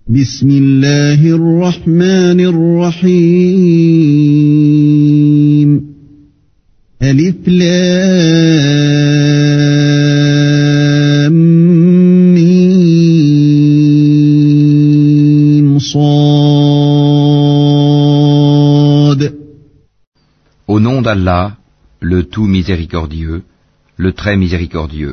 بسم الله الرحمن الرحيم ألف لام ميم صاد. Au nom d'Allah, le tout miséricordieux, le très miséricordieux.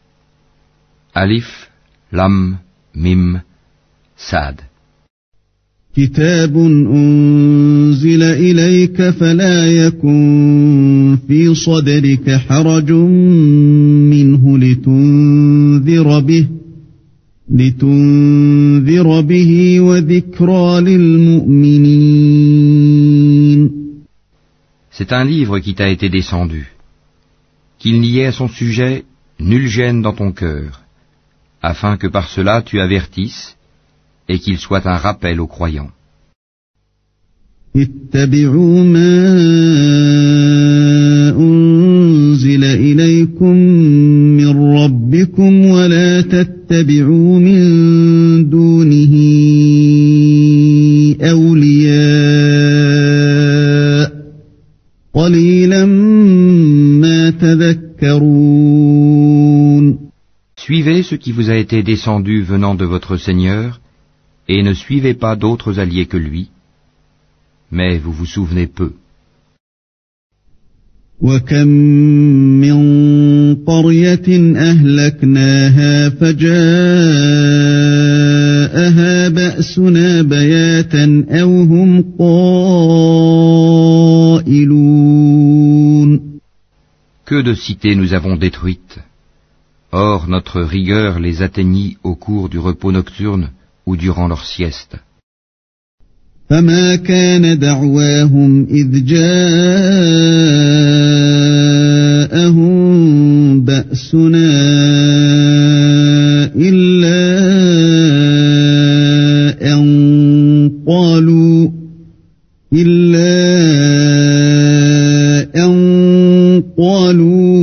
Alif, Lam, Mim, Sad. كتاب أنزل إليك فلا يكن في صدرك حرج منه لتنذر به وذكرى للمؤمنين. C'est un livre qui t'a été descendu. Qu'il n'y ait à son sujet nulle gêne dans ton cœur, afin que par cela tu avertisses et qu'il soit un rappel aux croyants. اتبعوا ما أنزل إليكم من ربكم ولا تتبعوا من دونه أولياء قليلا ما تذكرون. Suivez ce qui vous a été descendu venant de votre Seigneur, et ne suivez pas d'autres alliés que lui, mais vous vous souvenez peu. وكم من قرية أهلكناها فجاءها بأسنا بياتا أو هم قائلون. Que de cités nous avons détruites. Or notre rigueur les atteignit au cours du repos nocturne ou durant leur sieste. فما كان دعواهم إذ جاءهم بأسنا إلا أن قالوا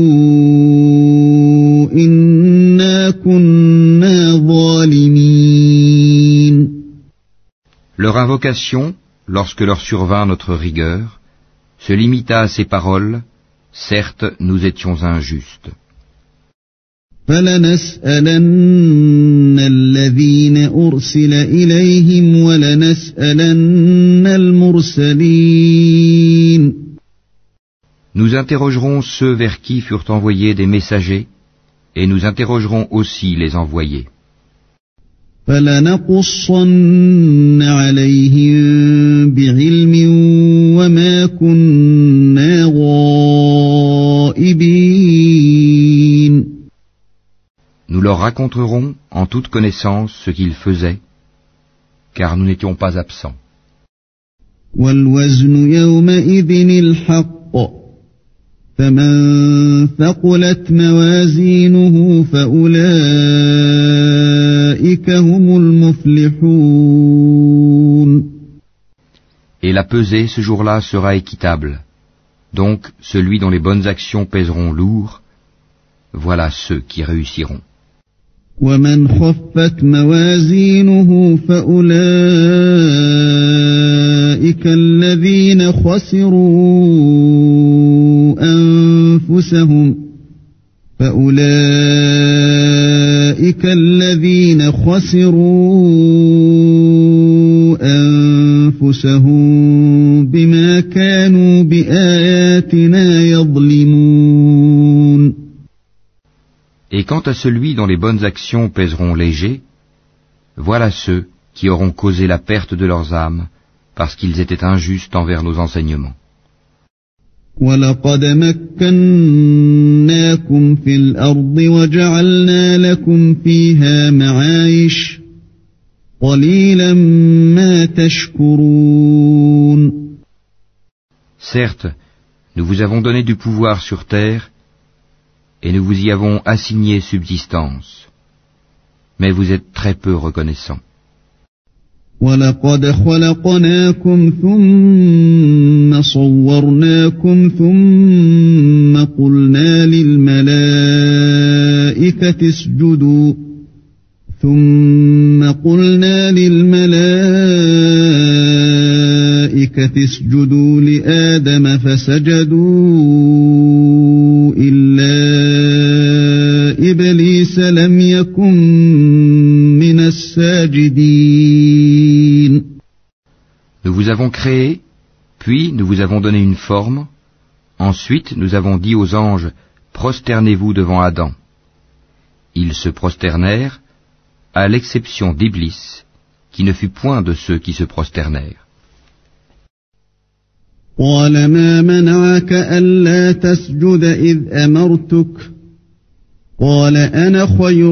إنا كنا ظالمين. Leur invocation, lorsque leur survint notre rigueur, se limita à ces paroles, certes nous étions injustes. فلنسألن الذين أرسل إليهم ولنسألن المرسلين. Nous interrogerons ceux vers qui furent envoyés des messagers, et nous interrogerons aussi les envoyés. فلنقصن عليهم بعلم وما كنا غائبين. Nous leur raconterons en toute connaissance ce qu'ils faisaient, car nous n'étions pas absents. والوزن يومئذ الحق فمن ثقلت موازينه فأولئك هم المفلحون. Et la pesée ce jour-là sera équitable. Donc celui dont les bonnes actions pèseront lourd, voilà ceux qui réussiront. ومن خفت موازينه فأولئك الذين خسروا أنفسهم بما كانوا بآياتنا يظلمون. Et quant à celui dont les bonnes actions pèseront léger, voilà ceux qui auront causé la perte de leurs âmes parce qu'ils étaient injustes envers nos enseignements. وَلَقَدْ مَكَّنَّاكُمْ فِي الْأَرْضِ وَجَعَلْنَا لَكُمْ فِيهَا مَعَايِشَ قَلِيلًا مَا تَشْكُرُونَ. Certes, nous vous avons donné du pouvoir sur terre, et nous vous y avons assigné subsistance. Mais vous êtes très peu reconnaissants. وَلَقَدْ خَلَقْنَاكُمْ ثُمَّ صَوَّرْنَاكُمْ ثُمَّ قُلْنَا لِلْمَلَائِكَةِ اسْجُدُوا للملائكة اسجدوا لآدم فسجدوا إلا إبليس لم يكن من الساجدين. Nous vous avons créé, puis nous vous avons donné une forme, ensuite nous avons dit aux anges, prosternez-vous devant Adam. Ils se prosternèrent, à l'exception d'Iblis, qui ne fut point de ceux qui se prosternèrent. قال ما منعك ألا تسجد إذ أمرتك قال أنا خير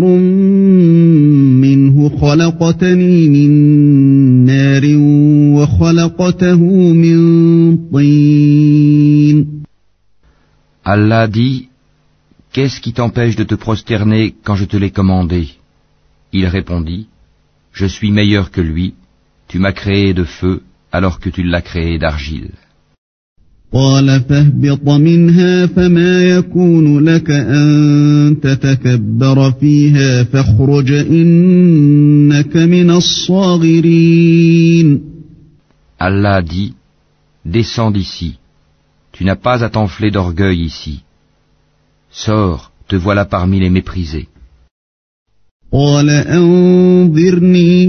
منه خلقتني من نار وخلقته من طين. Allah dit, qu'est-ce qui t'empêche de te prosterner quand je te l'ai commandé? Il répondit, je suis meilleur que lui, tu m'as créé de feu alors que tu l'as créé d'argile. قال فاهبط منها فما يكون لك أن تتكبر فيها فاخرج إنك من الصاغرين. Allah dit, descends d'ici, tu n'as pas à t'enfler d'orgueil ici. Sors, te voilà parmi les méprisés. قال أنظرني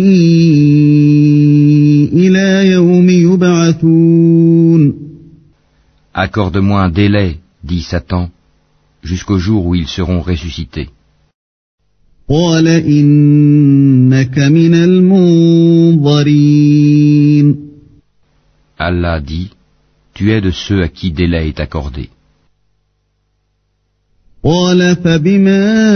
إلى يوم يبعثون. Accorde-moi un délai, dit Satan, jusqu'au jour où ils seront ressuscités. قال إنك من المنظرين. Allah dit, tu es de ceux à qui délai est accordé. قال فبما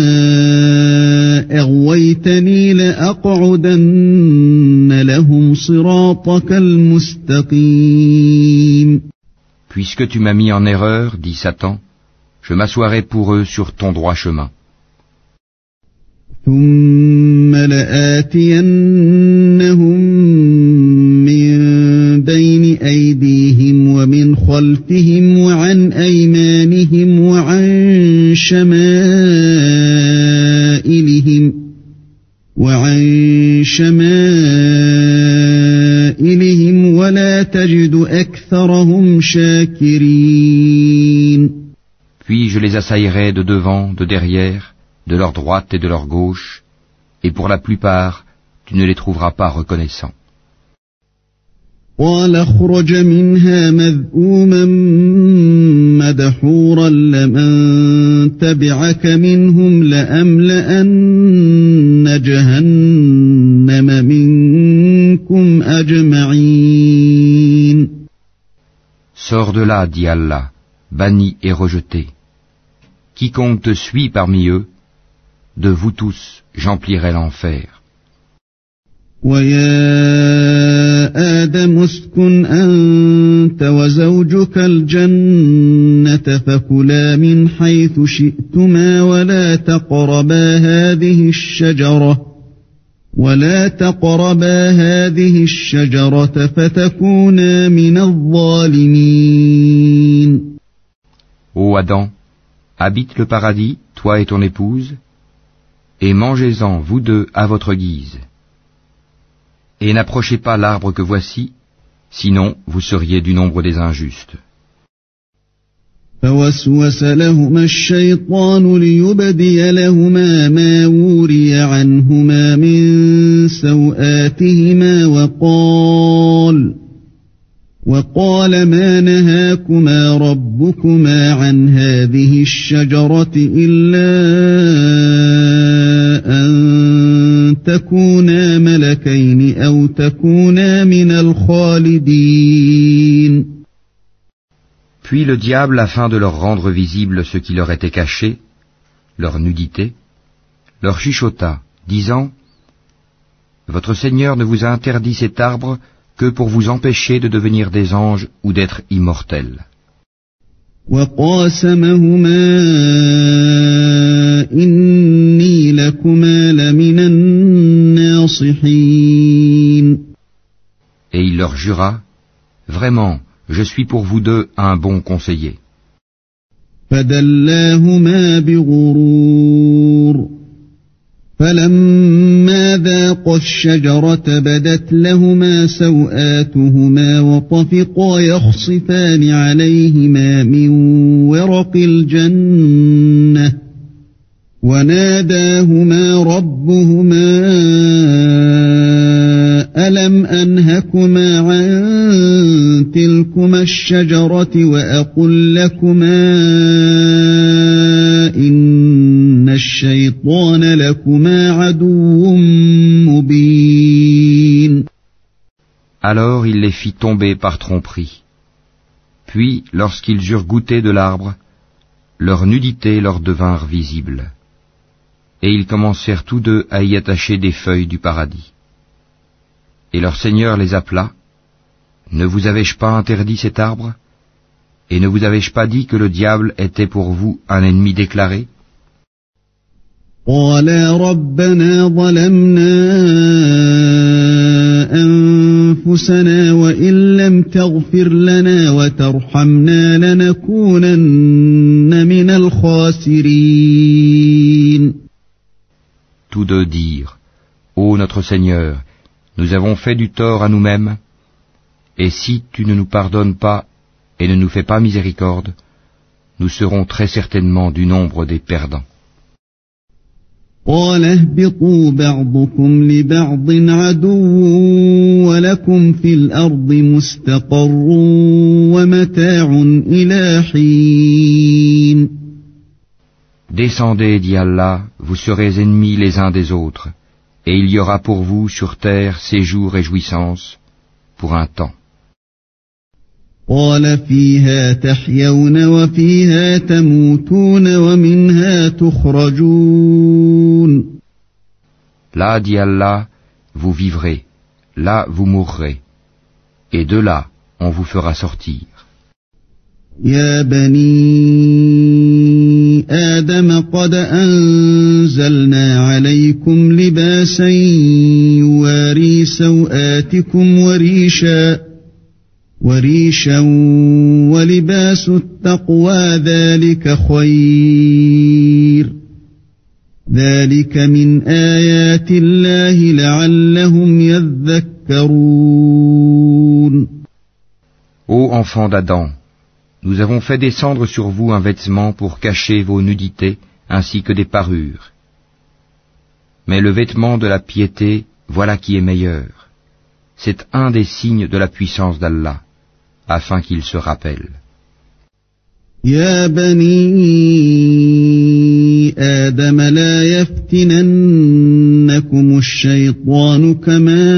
أغويتني لأقعدن لهم صراطك المستقيم. Puisque tu m'as mis en erreur, dit Satan, je m'assoirai pour eux sur ton droit chemin. ثم لآتينهم من بين أيديهم ومن خلفهم وعن أيمانهم وعن شمائلهم ولا تجد أكثرهم شاكرين. Puis je les assaillerai de devant, de derrière, de leur droite et de leur gauche, et pour la plupart, tu ne les trouveras pas reconnaissants. قال اخرج منها مذءوما مدحورا لمن تبعك منهم لأملأن جهنم منكم أجمعين. Sors de là, dit Allah, banni et rejeté. Quiconque te suit parmi eux, de vous tous, j'emplirai l'enfer. ويا آدم اسكن أنت وزوجك الجنة فكلا من حيث شئتما ولا تقربا هذه الشجرة فتكونا من الظالمين. Ô Adam, habite le paradis, toi et ton épouse, et mangez-en, vous deux, à votre guise. Et n'approchez pas l'arbre que voici, sinon vous seriez du nombre des injustes. فوسوس لهما الشيطان ليبدي لهما ما وري عنهما من سوآتهما وقال ما نهاكما ربكما عن هذه الشجرة إلا أن تكونا ملكين أو تكونا من الخالدين. Puis le diable, afin de leur rendre visible ce qui leur était caché, leur nudité, leur chuchota, disant, votre Seigneur ne vous a interdit cet arbre que pour vous empêcher de devenir des anges ou d'être immortels. وقاسمهما إني لكما لمن الناصحين. Et il leur jura, vraiment, je suis pour vous deux un bon conseiller. فدلاهما بغرور فلما ذاقا الشجرة بدت لهما سوآتهما وطفقا يخصفان عليهما من ورق الجنة وناداهما ربهما ألم أنهكما عن تلكما الشجرة وأقل لكما إن الشيطان لكما عدو مبين. Alors il les fit tomber par tromperie. Puis, lorsqu'ils eurent goûté de l'arbre, leur nudité leur devinrent visibles. Et ils commencèrent tous deux à y attacher des feuilles du paradis. Et leur Seigneur les appela. Ne vous avais-je pas interdit cet arbre? Et ne vous avais-je pas dit que le diable était pour vous un ennemi déclaré? قالا ربنا ظلمنا أنفسنا وإن لم تغفر لنا وترحمنا لنكونن من الخاسرين. Tous deux dirent, Ô notre Seigneur, nous avons fait du tort à nous-mêmes, et si tu ne nous pardonnes pas et ne nous fais pas miséricorde, nous serons très certainement du nombre des perdants. قال اهبطوا بعضكم لبعض عدو ولكم في الأرض مستقر ومتاع إلى حين. Descendez, dit Allah, vous serez ennemis les uns des autres, et il y aura pour vous sur terre séjour et jouissance pour un temps. قال فيها تحيون وفيها تموتون ومنها تخرجون. Là, dit Allah, vous vivrez, là vous mourrez, et de là on vous fera sortir. يا بني آدم قد أنزلنا عليكم لباسا يواري سوآتكم وريشا ولباس التقوى ذلك خير. ذلك من آيات الله لعلهم يذكرون. Ô enfants d'Adam, nous avons fait descendre sur vous un vêtement pour cacher vos nudités ainsi que des parures. Mais le vêtement de la piété, voilà qui est meilleur. C'est un des signes de la puissance d'Allah, afin qu'ils se rappellent. يا بني آدم لا يفتننكم الشيطان كما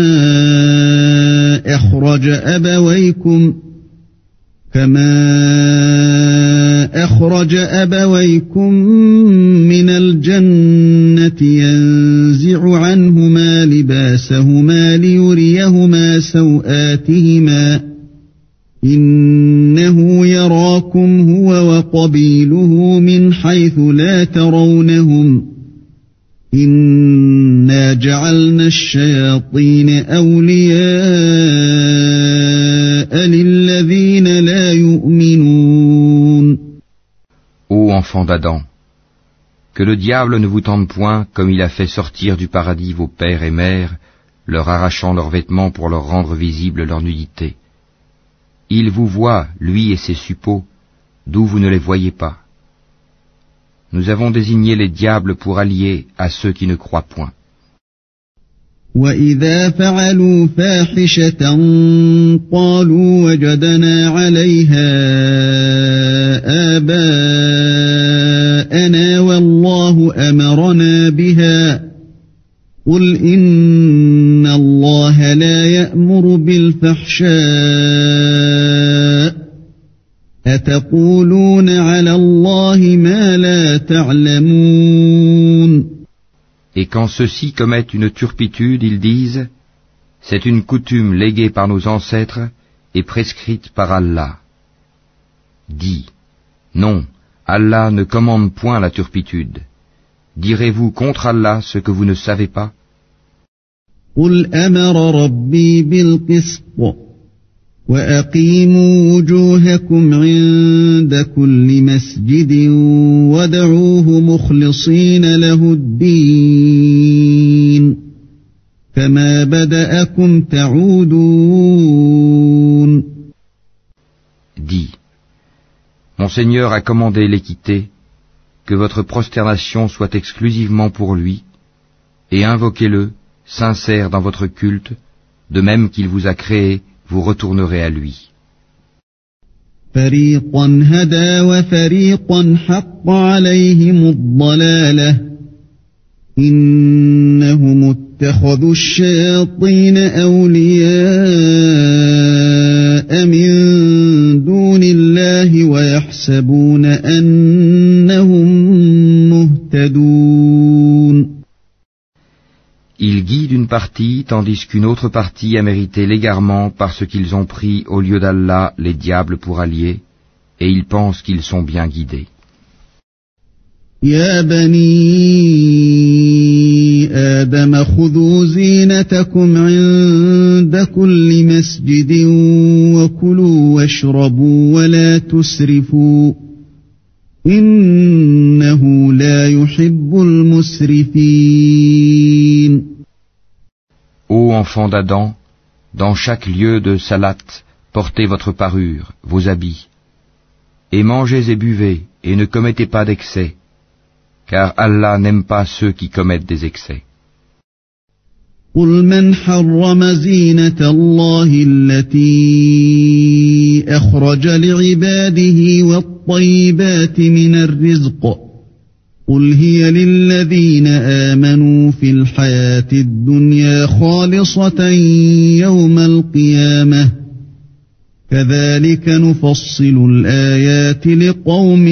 أخرج أبويكم من الجنة ينزع عنهما لباسهما ليريهما سوآتهما إنه يراكم هو وقبيله من حيث لا ترونهم إنا جعلنا الشياطين أولياء للذين لا يؤمنون. Ô enfants d'Adam, que le diable ne vous tente point comme il a fait sortir du paradis vos pères et mères, leur arrachant leurs vêtements pour leur rendre visible leur nudité. Il vous voit, lui et ses suppôts, d'où vous ne les voyez pas. Nous avons désigné les diables pour alliés à ceux qui ne croient point. وَإِذَا فَعَلُوا فَاحِشَةً قَالُوا وَجَدْنَا عَلَيْهَا آبَاءَنَا وَاللَّهُ أَمَرَنَا بِهَا قُلْ إِنَّ اللَّهَ لَا يَأْمُرُ بِالْفَحْشَاءِ أَتَقُولُونَ عَلَى اللَّهِ مَا لَا تَعْلَمُونَ. Et quand ceux-ci commettent une turpitude, ils disent, c'est une coutume léguée par nos ancêtres et prescrite par Allah. Dis, non, Allah ne commande point la turpitude. Direz-vous contre Allah ce que vous ne savez pas? قُلْ أَمَرَ رَبِّي بِالْقِسْطِ وَأَقِيمُوا وُجُوهَكُمْ عِندَ كُلِّ مَسْجِدٍ وَادْعُوهُ مُخْلِصِينَ لَهُ الدِّينَ كما بدأكم تعودون. Dis, mon Seigneur a commandé l'équité, que votre prosternation soit exclusivement pour lui, et invoquez-le, sincère dans votre culte, de même qu'il vous a créé, vous retournerez à lui. فريقا هدى وفريقا حق عليهم الضلالة إنهم اتخذوا الشياطين أولياء من دون الله ويحسبون أنهم مهتدون. Ils guident une partie, tandis qu'une autre partie a mérité l'égarement parce qu'ils ont pris au lieu d'Allah les diables pour alliés, et ils pensent qu'ils sont bien guidés. يا بني آدم خذوا زينتكم عند كل مسجد وكلوا واشربوا ولا تسرفوا إنه لا يحب المسرفين. Ô enfants d'Adam, dans chaque lieu de salat, portez votre parure, vos habits, et mangez et buvez, et ne commettez pas d'excès, car Allah n'aime pas ceux qui commettent des excès. قل من حرم زينة الله التي أخرج لعباده والطيبات من الرزق قل هي للذين آمنوا في الحياة الدنيا خالصة يوم القيامة كذلك نفصل الآيات لقوم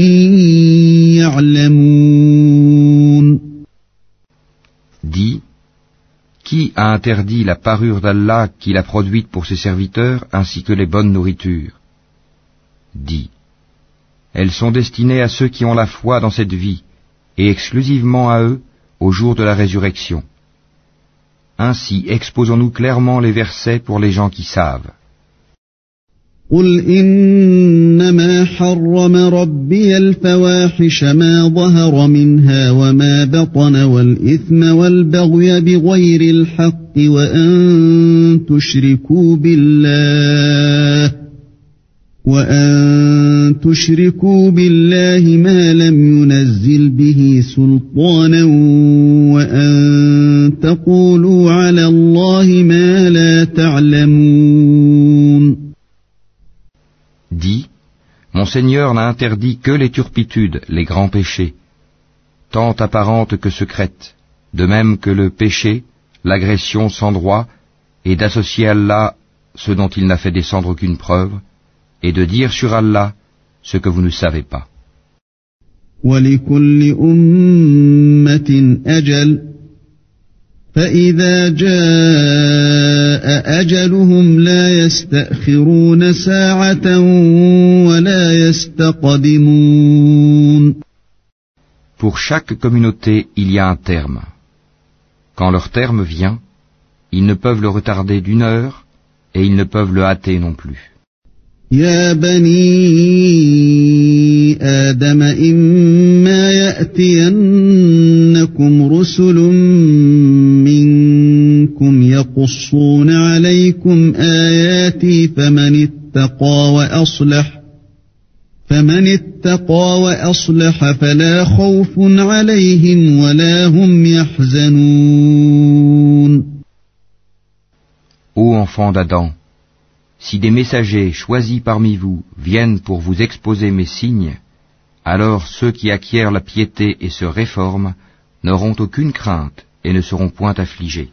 يعلمون. Dis, qui a interdit la parure d'Allah qu'il a produite pour ses serviteurs ainsi que les bonnes nourritures? Dis, elles sont destinées à ceux qui ont la foi dans cette vie, et exclusivement à eux au jour de la résurrection. Ainsi exposons-nous clairement les versets pour les gens qui savent. قل إنما حرم ربي الفواحش ما ظهر منها وما بطن والإثم والبغي بغير الحق وأن تشركوا بالله ما لم ينزل به سلطانا وأن تقولوا على الله ما لا تعلمون. Dis, mon Seigneur n'a interdit que les turpitudes, les grands péchés, tant apparentes que secrètes, de même que le péché, l'agression sans droit, et d'associer Allah ce dont il n'a fait descendre aucune preuve, et de dire sur Allah ce que vous ne savez pas. وَلِكُلِّ أُمَّةٍ أَجَلٌ فَإِذَا جَاءَ أَجَلُهُمْ لَا يَسْتَأْخِرُونَ سَاعَةً وَلَا يَسْتَقْدِمُونَ. Pour chaque communauté, il y a un terme. Quand leur terme vient, ils ne peuvent le retarder d'une heure, et ils ne peuvent le hâter non plus. يا بني آدم إما يأتينكم رسل منكم يقصون عليكم آياتي فمن اتقى وأصلح فلا خوف عليهم ولا هم يحزنون. Ô enfants d'Adam, si des messagers choisis parmi vous viennent pour vous exposer mes signes, alors ceux qui acquièrent la piété et se réforment n'auront aucune crainte et ne seront point affligés.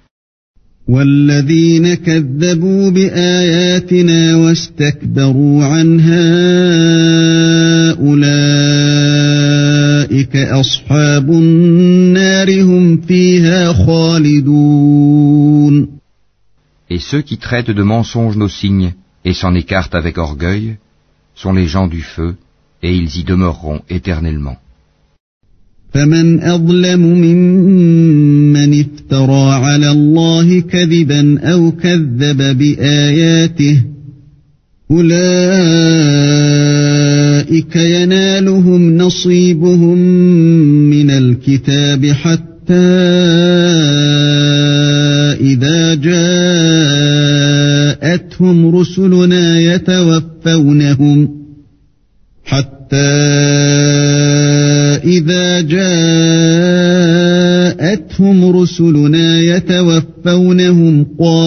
والذين كذبوا بآياتنا واستكبروا عنها أولئك أصحاب النار هم فيها خالدون. Et ceux qui traitent de mensonges nos signes et s'en écartent avec orgueil sont les gens du feu, et ils y demeureront éternellement. فمن أظلم ممن افترى على الله كذبا أو كذب بآياته أولئك ينالهم نصيبهم من الكتاب حتى إذا جاءتهم رسلنا يتوفونهم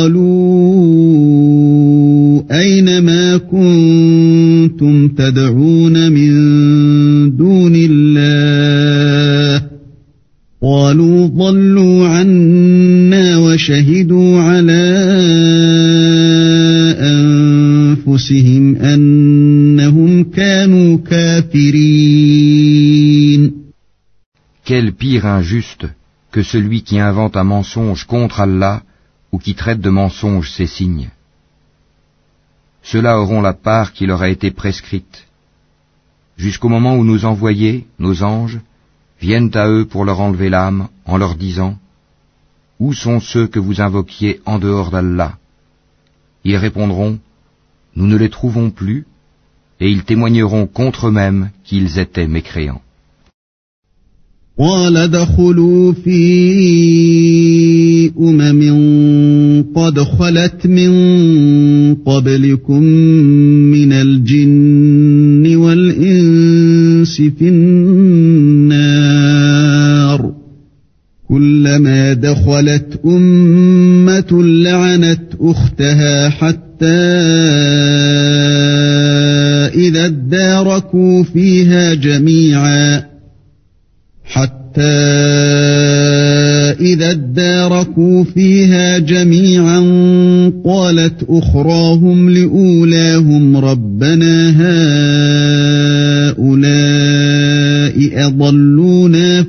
قالوا أين ما كنتم تدعون من دون الله قالوا ضلوا عنا وشهدوا على أنفسهم أنهم كانوا كافرين. Quel pire injuste que celui qui invente un mensonge contre Allah ou qui traite de mensonge ses signes. Ceux-là auront la part qui leur a été prescrite, jusqu'au moment où nos envoyés, nos anges, viennent à eux pour leur enlever l'âme en leur disant « Où sont ceux que vous invoquiez en dehors d'Allah ?» Ils répondront « Nous ne les trouvons plus » et ils témoigneront contre eux-mêmes qu'ils étaient mécréants. قال ادخلوا في قد خلت من قبلكم من الجن والإنس في النار كلما دخلت أمة لعنت أختها حتى إذا اداركوا فيها جميعا قالت أخراهم لأولاهم ربنا هؤلاء أضلونا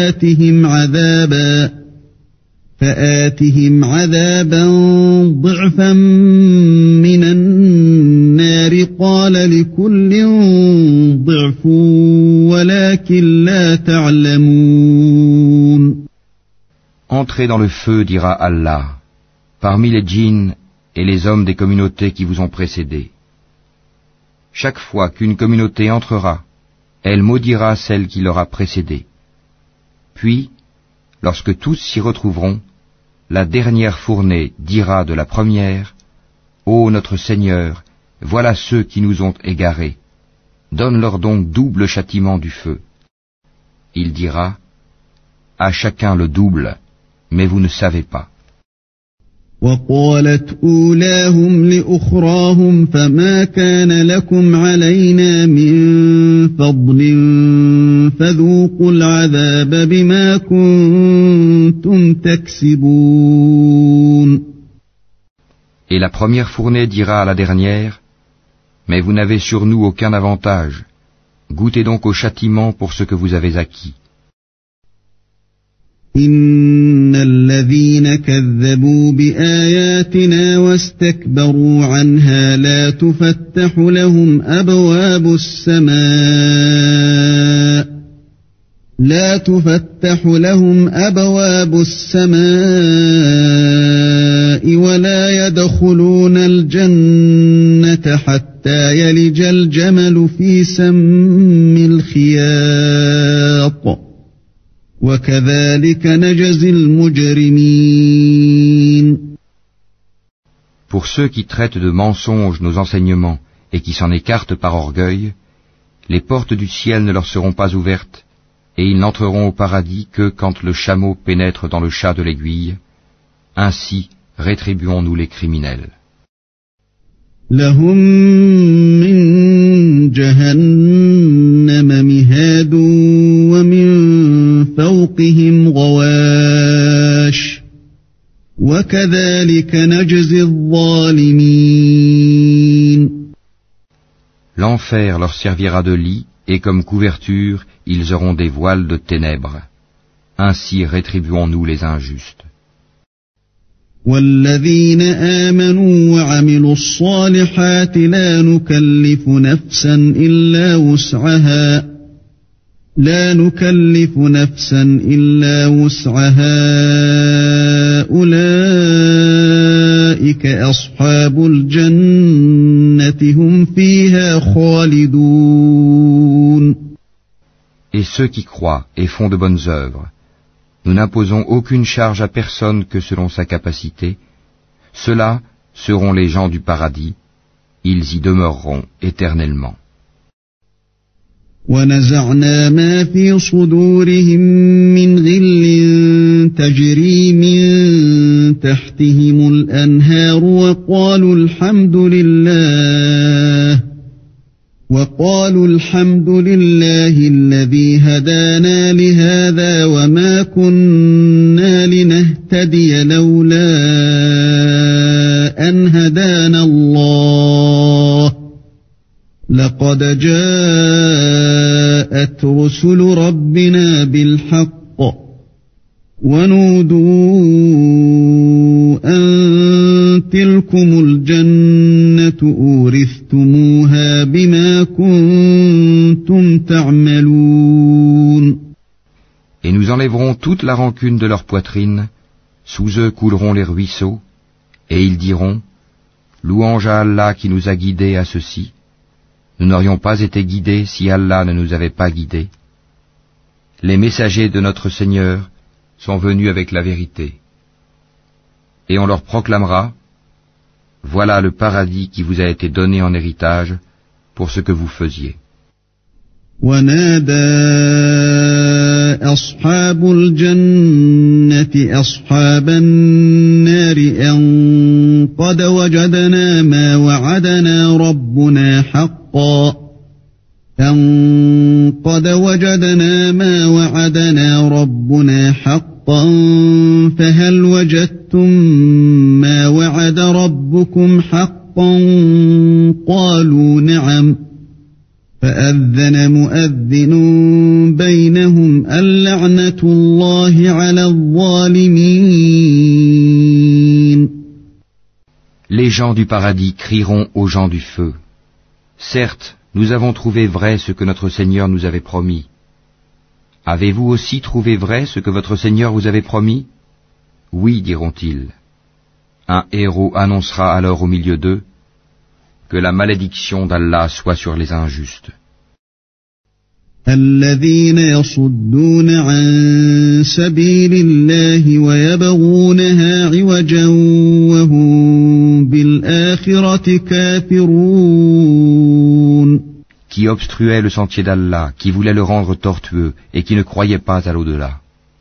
فآتهم عذابا ضعفا من النار قال لكل ضعف ولكن لا تعلمون. Entrez dans le feu, dira Allah, parmi les djinns et les hommes des communautés qui vous ont précédés. Chaque fois qu'une communauté entrera, elle maudira celle qui l'aura précédée. Puis, lorsque tous s'y retrouveront, la dernière fournée dira de la première, « Ô notre Seigneur, voilà ceux qui nous ont égarés. Donne-leur donc double châtiment du feu. » Il dira, « À chacun le double, mais vous ne savez pas. » وقالت أولاهم لأخراهم فما كان لكم علينا من فضل فذوقوا العذاب بما كنتم تكسبون. Et la première fournée dira à la dernière, mais vous n'avez sur nous aucun avantage. Goûtez donc au châtiment pour ce que vous avez acquis. إن الذين كذبوا بآياتنا واستكبروا عنها لا تفتح لهم أبواب السماء ولا يدخلون الجنة حتى يلج الجمل في سم الخياط وكذلك نجزي المجرمين. Pour ceux qui traitent de mensonges nos enseignements et qui s'en écartent par orgueil, les portes du ciel ne leur seront pas ouvertes et ils n'entreront au paradis que quand le chameau pénètre dans le chat de l'aiguille. Ainsi rétribuons-nous les criminels. لهم من جهنم مهاد ومن فوقهم غواش وكذلك نجزي الظالمين. L'enfer leur servira de lit et comme couverture ils auront des voiles de ténèbres. Ainsi rétribuons-nous les injustes. والذين آمنوا وعملوا الصالحات لا نكلف نفسا إلا وسعها أولئك أصحاب الجنة هم فيها خالدون. Et ceux qui croient et font de bonnes œuvres, nous n'imposons aucune charge à personne que selon sa capacité. Ceux-là seront les gens du paradis, ils y demeureront éternellement. ونزعنا ما في صدورهم من غل تجري من تحتهم الأنهار وقالوا الحمد لله الذي هدانا لهذا وما كنا لنهتدي لولا أن هدانا الله لقد جاءت رسل ربنا بالحق ونودوا أن تلكم الجنة أورثتموها بما كنتم تعملون. Et nous enlèverons toute la rancune de leur poitrine, sous eux couleront les ruisseaux, et ils diront, louange à Allah qui nous a guidés à ceci. Nous n'aurions pas été guidés si Allah ne nous avait pas guidés. Les messagers de notre Seigneur sont venus avec la vérité. Et on leur proclamera, voilà le paradis qui vous a été donné en héritage pour ce que vous faisiez. ونادى أصحاب الجنة أصحاب النار أن قد وجدنا ما وعدنا ربنا حقا فهل وجدتم ما وعد ربكم حقا قالوا نعم فأذن مؤذن بينهم اللعنة الله على الظالمين. Les gens du paradis crieront aux gens du feu. Certes, nous avons trouvé vrai ce que notre Seigneur nous avait promis. Avez-vous aussi trouvé vrai ce que votre Seigneur vous avait promis? Oui, diront-ils. Un héros annoncera alors au milieu d'eux que la malédiction d'Allah soit sur les injustes. الذين يصدون عن سبيل الله ويبغونها عوجا وهم بالآخرة كافرون. Qui obstruait le sentier d'Allah, qui voulait le rendre tortueux et qui ne croyait pas à l'au-delà.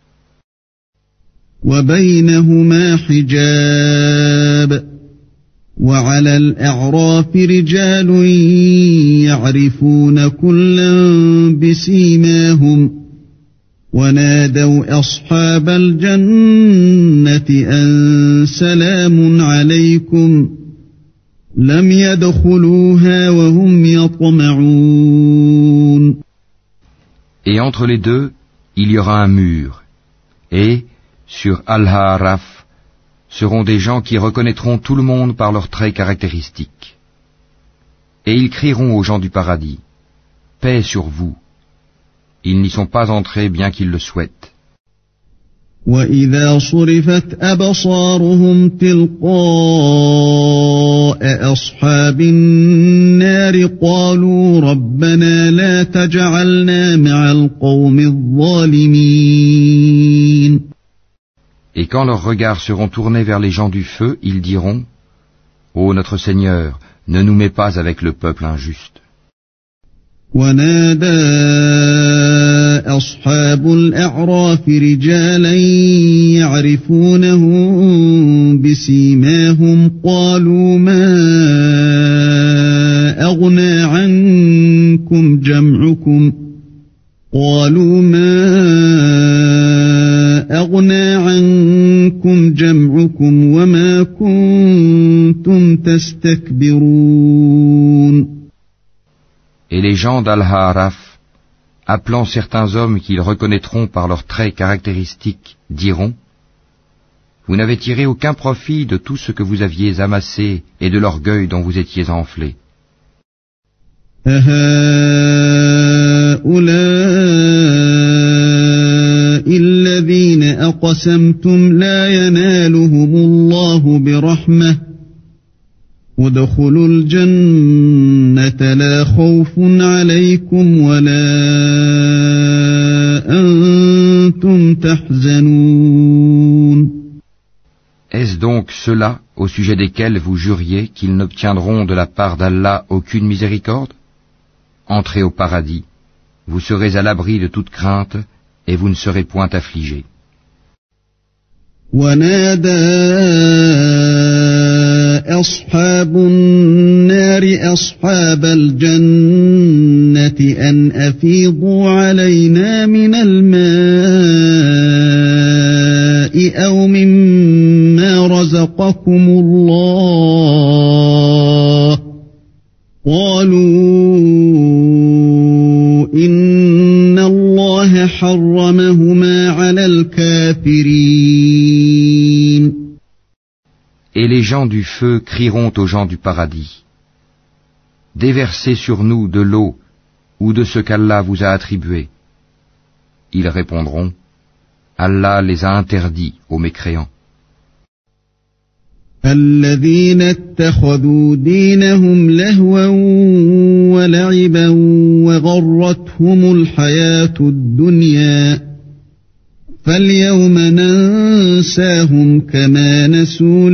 وبينهما حجاب وعلى الأعراف رجال يعرفون كلا بسيماهم ونادوا أصحاب الجنة أن سلام عليكم لم يدخلوها وهم يطمعون. Et entre les deux, il y aura un mur, et, sur Al-Ha'raf, seront des gens qui reconnaîtront tout le monde par leurs traits caractéristiques. Et ils crieront aux gens du paradis, paix sur vous. Ils n'y sont pas entrés bien qu'ils le souhaitent. وَإِذَا صُرِفَتْ أَبْصَارُهُمْ تِلْقَاءَ أَصْحَابِ النَّارِ قَالُوا رَبَّنَا لَا تَجْعَلْنَا مَعَ الْقَوْمِ الظَّالِمِينَ. Et quand leurs regards seront tournés vers les gens du feu, ils diront, ô notre Seigneur, ne nous mets pas avec le peuple injuste. ونادى أصحاب الأعراف رجالا يعرفونهم بسيماهم قالوا ما أغنى عنكم جمعكم وما كنتم تستكبرون. Et les gens d'Al-Ha'raf, appelant certains hommes qu'ils reconnaîtront par leurs traits caractéristiques, diront, vous n'avez tiré aucun profit de tout ce que vous aviez amassé et de l'orgueil dont vous étiez enflés. الذين أقسمتم لا ينالهم الله برحمة ودخلوا الجنة لا خوف عليكم ولا كنتم تحزنون. Est-ce donc ceux-là au sujet desquels vous juriez qu'ils n'obtiendront de la part d'Allah aucune miséricorde? Entrez au paradis, vous serez à l'abri de toute crainte et vous ne serez point affligés. ونادى أصحاب النار أصحاب الجنة أن أفيضوا علينا من الماء أو مما رزقكم الله قالوا إن الله حرمهما على الكافرين. Et les gens du feu crieront aux gens du paradis: Déversez sur nous de l'eau ou de ce qu'Allah vous a attribué. Ils répondront: Allah les a interdits aux mécréants. الذين اتخذوا دينهم لهوا ولعبا وغرتهم الحياة الدنيا فاليوم ننساهم كما نسوا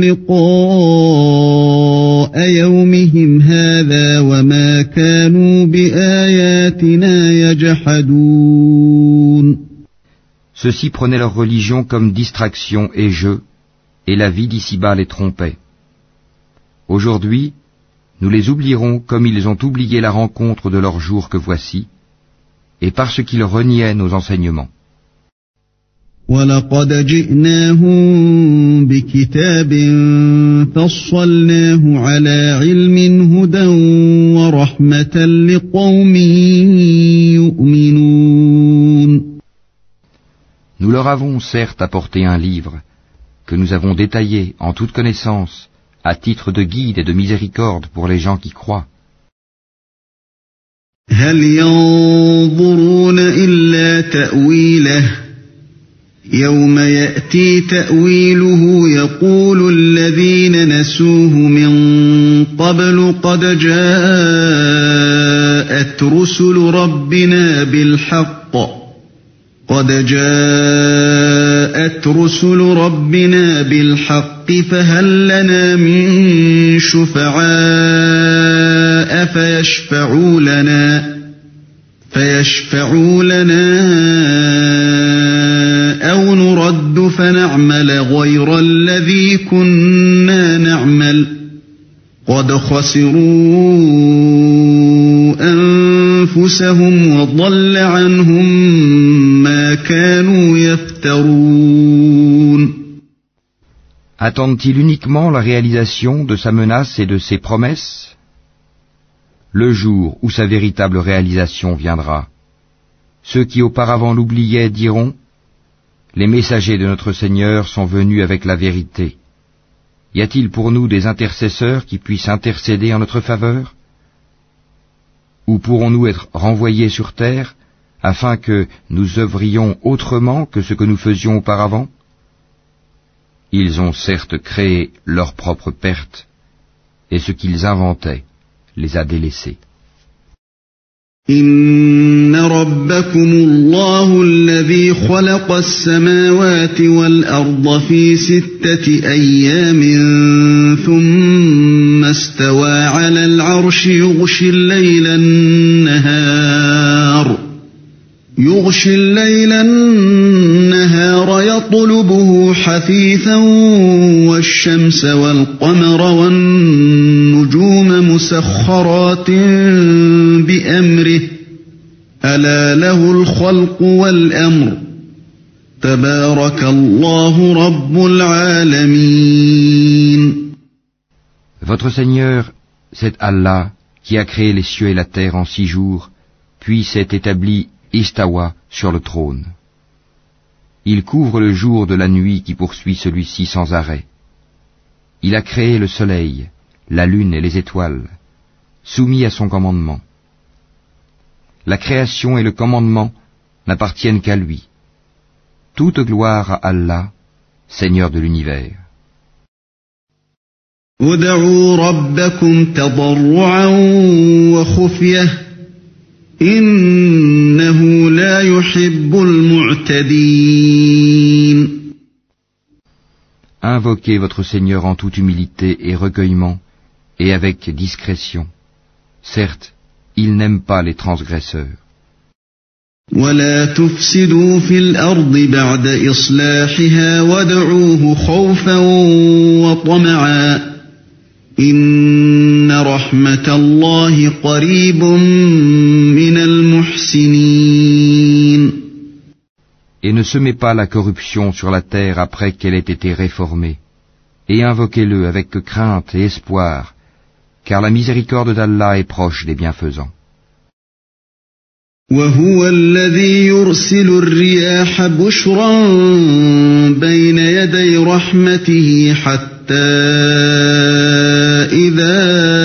لقاء يومهم هذا وما كانوا بآياتنا يجحدون. Ceux-ci prenaient leur religion comme distraction et jeu, et la vie d'ici-bas les trompait. Aujourd'hui, nous les oublierons comme ils ont oublié la rencontre de leur jour que voici, et parce qu'ils reniaient nos enseignements. وَلَقَدْ جِئْنَاهُمْ بِكِتَابٍ فَصَّلْنَاهُ عَلَى عِلْمٍ هُدًى وَرَحْمَةً لِقَوْمٍ يُؤْمِنُونَ. Nous leur avons certes apporté un livre, que nous avons détaillé en toute connaissance, à titre de guide et de miséricorde pour les gens qui croient. هَلْ يَنظُرُونَ إِلَّا تَأْوِيلَهُ يَوْمَ يَأْتِي تَأْوِيلُهُ يَقُولُ الَّذِينَ نَسُوهُ مِن قَبْلُ قَدْ جَاءَتْ رُسُلُ رَبِّنَا بِالْحَقِّ فَهَلْ لَنَا مِن شُفَعَاءَ فَيَشْفَعُوا لَنَا أَوْ نُرَدُّ فَنَعْمَلَ غَيْرَ الَّذِي كُنَّا نَعْمَلُ قَدْ خَسِرُوا أَنفُسَهُمْ وَضَلَّ عَنْهُمْ مَا كَانُوا يَفْتَرُونَ. Attendent-ils uniquement la réalisation de sa menace et de ses promesses? Le jour où sa véritable réalisation viendra, ceux qui auparavant l'oubliaient diront: Les messagers de notre Seigneur sont venus avec la vérité. Y a-t-il pour nous des intercesseurs qui puissent intercéder en notre faveur? Ou pourrons-nous être renvoyés sur terre, afin que nous œuvrions autrement que ce que nous faisions auparavant? Ils ont certes créé leur propre perte, et ce qu'ils inventaient les a délaissés. إن ربكم الله الذي خلق السماوات والأرض في 6 أيام ثم استوى على العرش يغشي الليل النهار يطلبه حثيثا والشمس والقمر والنجوم مسخرات بأمره ألا له الخلق والأمر تبارك الله رب العالمين. Votre Seigneur, c'est Allah qui a créé les cieux et la terre en 6 jours, puis s'est établi Istawa sur le trône. Il couvre le jour de la nuit qui poursuit celui-ci sans arrêt. Il a créé le soleil, la lune et les étoiles, soumis à son commandement. La création et le commandement n'appartiennent qu'à lui. Toute gloire à Allah, Seigneur de l'univers. ادعوا ربكم تضرعا وخفية إنه لا يحب المعتدين. معتدين. Invoquez votre Seigneur en toute humilité et recueillement, et avec discrétion. Certes, il n'aime pas les transgresseurs. ولا تفسدوا في الأرض بعد إصلاحها وادعوه خوفا وطمعا إن رحمة الله قريب من المحسنين. Et ne semez pas la corruption sur la terre après qu'elle ait été réformée, et invoquez-le avec crainte et espoir, car la miséricorde d'Allah est proche des bienfaisants. وهو الذي يرسل الرياح بشرا بين يدي رحمته حتى إذا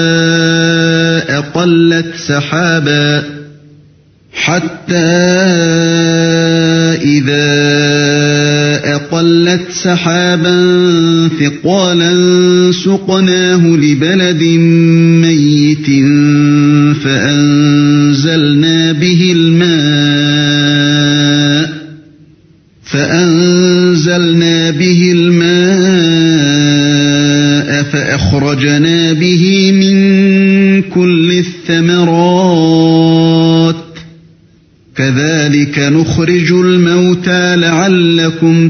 أقلت سحابا ثقالا سقناه لبلد ميت فأنزلنا به الماء فأخرجنا به من كل الثمرات كذلك نخرج الموتى لعلكم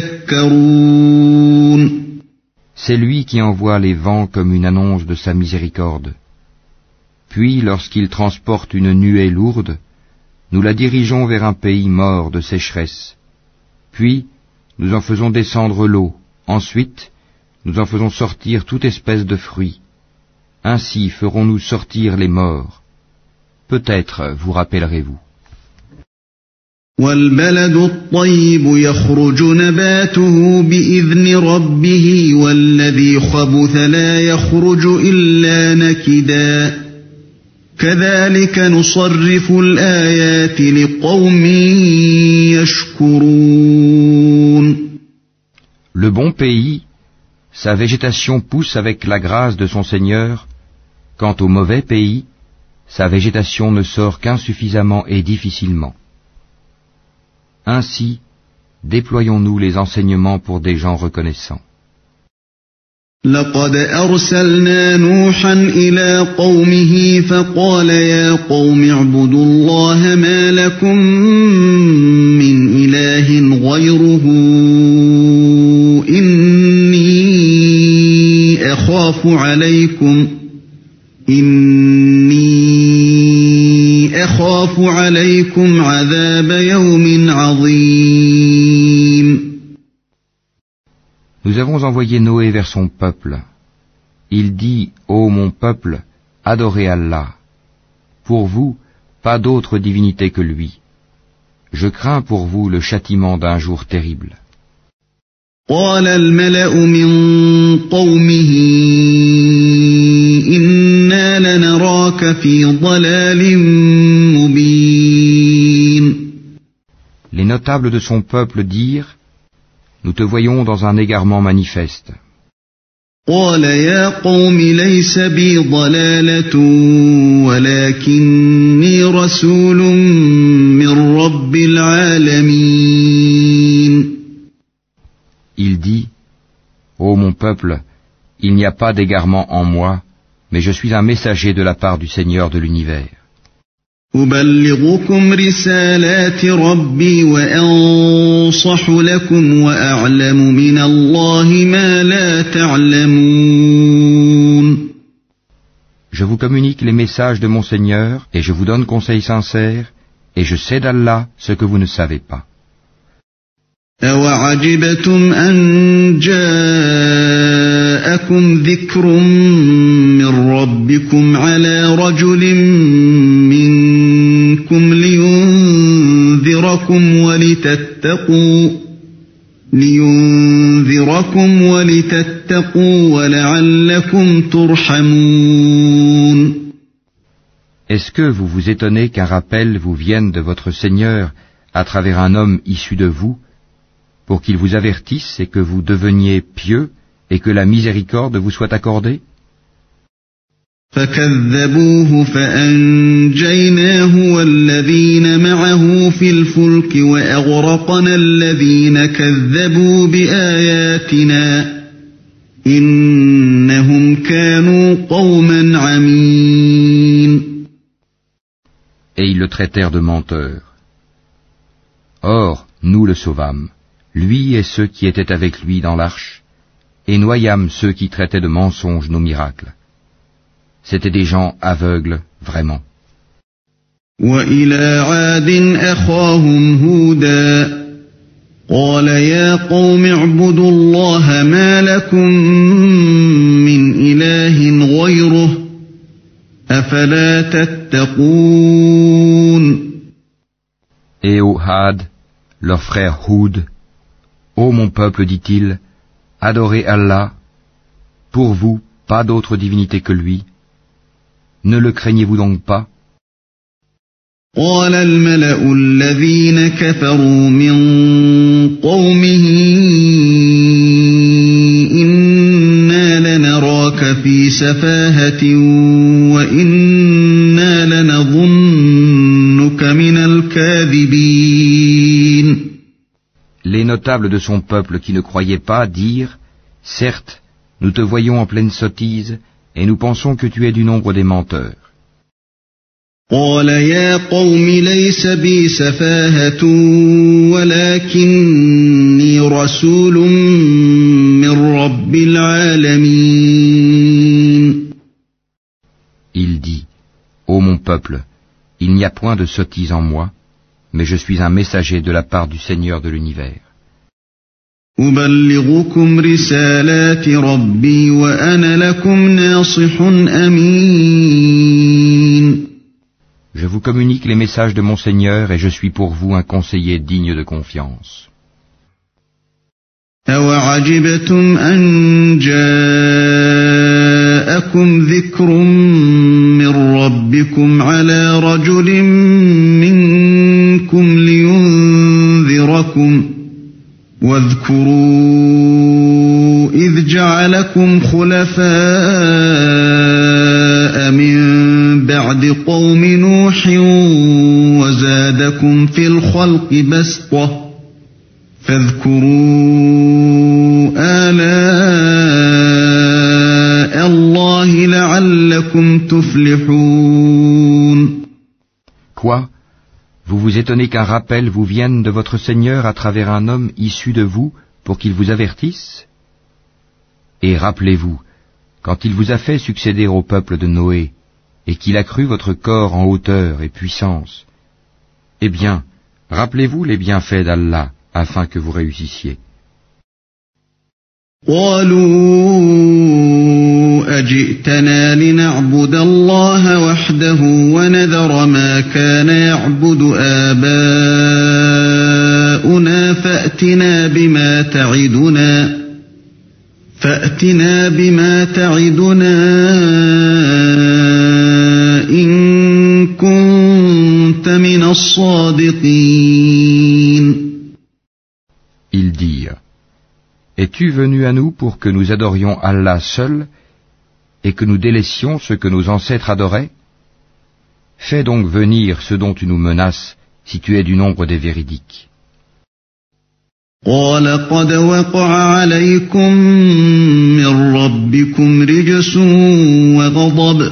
تذكرون. C'est lui qui envoie les vents comme une annonce de sa miséricorde. Puis, lorsqu'il transporte une nuée lourde, nous la dirigeons vers un pays mort de sécheresse. Puis, nous en faisons descendre l'eau. Ensuite, nous en faisons sortir toute espèce de fruits. Ainsi ferons-nous sortir les morts. Peut-être vous rappellerez-vous. والبلد الطيب يخرج نباته بإذن ربه والذي خبث لا يخرج إلا نكدا كذلك نصرف الآيات لقوم يشكرون. Le bon pays, sa végétation pousse avec la grâce de son Seigneur. Quant au mauvais pays, sa végétation ne sort qu'insuffisamment et difficilement. Ainsi, déployons-nous les enseignements pour des gens reconnaissants. لقد أرسلنا نوحا إلى قومه فقال يا قوم اعبدوا الله ما لكم من إله غيره إني أخاف عليكم عذاب يوم عظيم. Nous avons envoyé Noé vers son peuple. Il dit, ô mon peuple, adorez Allah. Pour vous, pas d'autre divinité que lui. Je crains pour vous le châtiment d'un jour terrible. قال الملأ من قومه إنا لنراك في ضلال مبين. Les notables de son peuple dirent, nous te voyons dans un égarement manifeste. قال يا قوم ليس بي ضلالة ولكني رسول من رب العالمين. Il dit, ô mon peuple, il n'y a pas d'égarement en moi, mais je suis un messager de la part du Seigneur de l'univers. أبلغكم رسالات ربي وأنصح لكم وأعلم من الله ما لا تعلمون. Je vous communique les messages de mon Seigneur, et je vous donne conseil sincère, et je sais d'Allah ce que vous ne savez pas. أوعجبتم أن جاءكم ذكر من ربكم على رجل منكم لينذركم ولتتقوا ولعلكم ترحمون. Est-ce que vous vous étonnez qu'un rappel vous vienne de votre Seigneur à travers un homme issu de vous, pour qu'il vous avertisse et que vous deveniez pieux et que la miséricorde vous soit accordée? فكذبوه فأنجيناه والذين معه في الفلك وأغرقنا الذين كذبوا بآياتنا إنهم كانوا قوما عمين. Et ils le traitèrent de menteur. Or, nous le sauvâmes, lui et ceux qui étaient avec lui dans l'arche, et noyâmes ceux qui traitaient de mensonges nos miracles. C'étaient des gens aveugles, vraiment. وإلى عاد أخاهم هودا قال يا قوم اعبدوا الله ما لكم من إله غيره أفلا تتقون. Et au Had, leur frère Houd, ô mon peuple, dit-il, adorez Allah, pour vous, pas d'autre divinité que lui. Ne le craignez-vous donc pas? قال الملأ الذين كفروا من قومه إنا لنراك في سفاهة وإنا لنظنك من الكاذبين. Les notables de son peuple qui ne croyaient pas dirent, certes, nous te voyons en pleine sottise, et nous pensons que tu es du nombre des menteurs. قال يا قوم ليس بي سفاهة ولكني رسول من رب العالمين. Il dit, ô mon peuple, il n'y a point de sottise en moi, mais je suis un messager de la part du Seigneur de l'univers. أبلغكم رسالات ربي وأنا لكم ناصح أمين. Je vous communique les messages de mon Seigneur et je suis pour vous un conseiller digne de confiance. أوعجبتم أن جاءكم ذكر من ربكم على رجل منكم لينذركم واذكروا إذ جعلكم خلفاء من بعد قوم نوح وزادكم في الخلق بسطة فاذكروا آلاء الله لعلكم تفلحون. Quoi? Vous vous étonnez qu'un rappel vous vienne de votre Seigneur à travers un homme issu de vous pour qu'il vous avertisse? Et rappelez-vous, quand il vous a fait succéder au peuple de Noé, et qu'il accrut votre corps en hauteur et puissance, eh bien, rappelez-vous les bienfaits d'Allah, afin que vous réussissiez. أجئتنا لنعبد الله وحده ونذر ما كان يعبد آباؤنا فأتنا بما تعدنا إن كنت من الصادقين. Ils dirent, es-tu venu à nous pour que nous adorions Allah seul et que nous délaissions ce que nos ancêtres adoraient? Fais donc venir ce dont tu nous menaces, si tu es du nombre des véridiques. قال قد وقع عليكم من ربكم رجس وغضب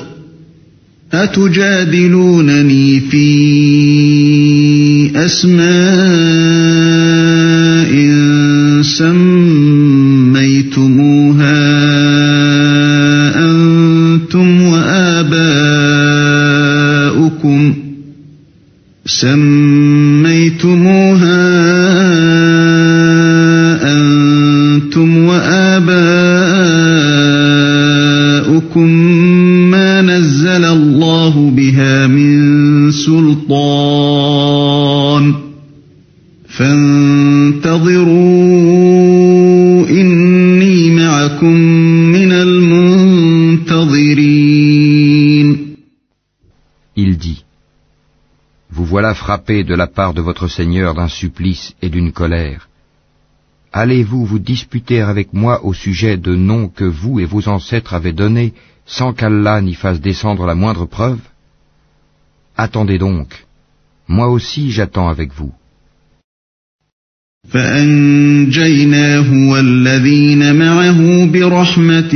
أتجادلونني في أسماء سميتموها أنتم وآباؤكم ما نزل الله بها من سلطان فانتظروا إني معكم من المنتظرين. Il dit, vous voilà frappés de la part de votre Seigneur d'un supplice et d'une colère. allez-vous vous disputer avec moi au sujet de noms que vous et vos ancêtres avez donnés sans qu'Allah n'y fasse descendre la moindre preuve? Attendez donc, moi aussi j'attends avec vous. فأنجيناه والذين معه برحمة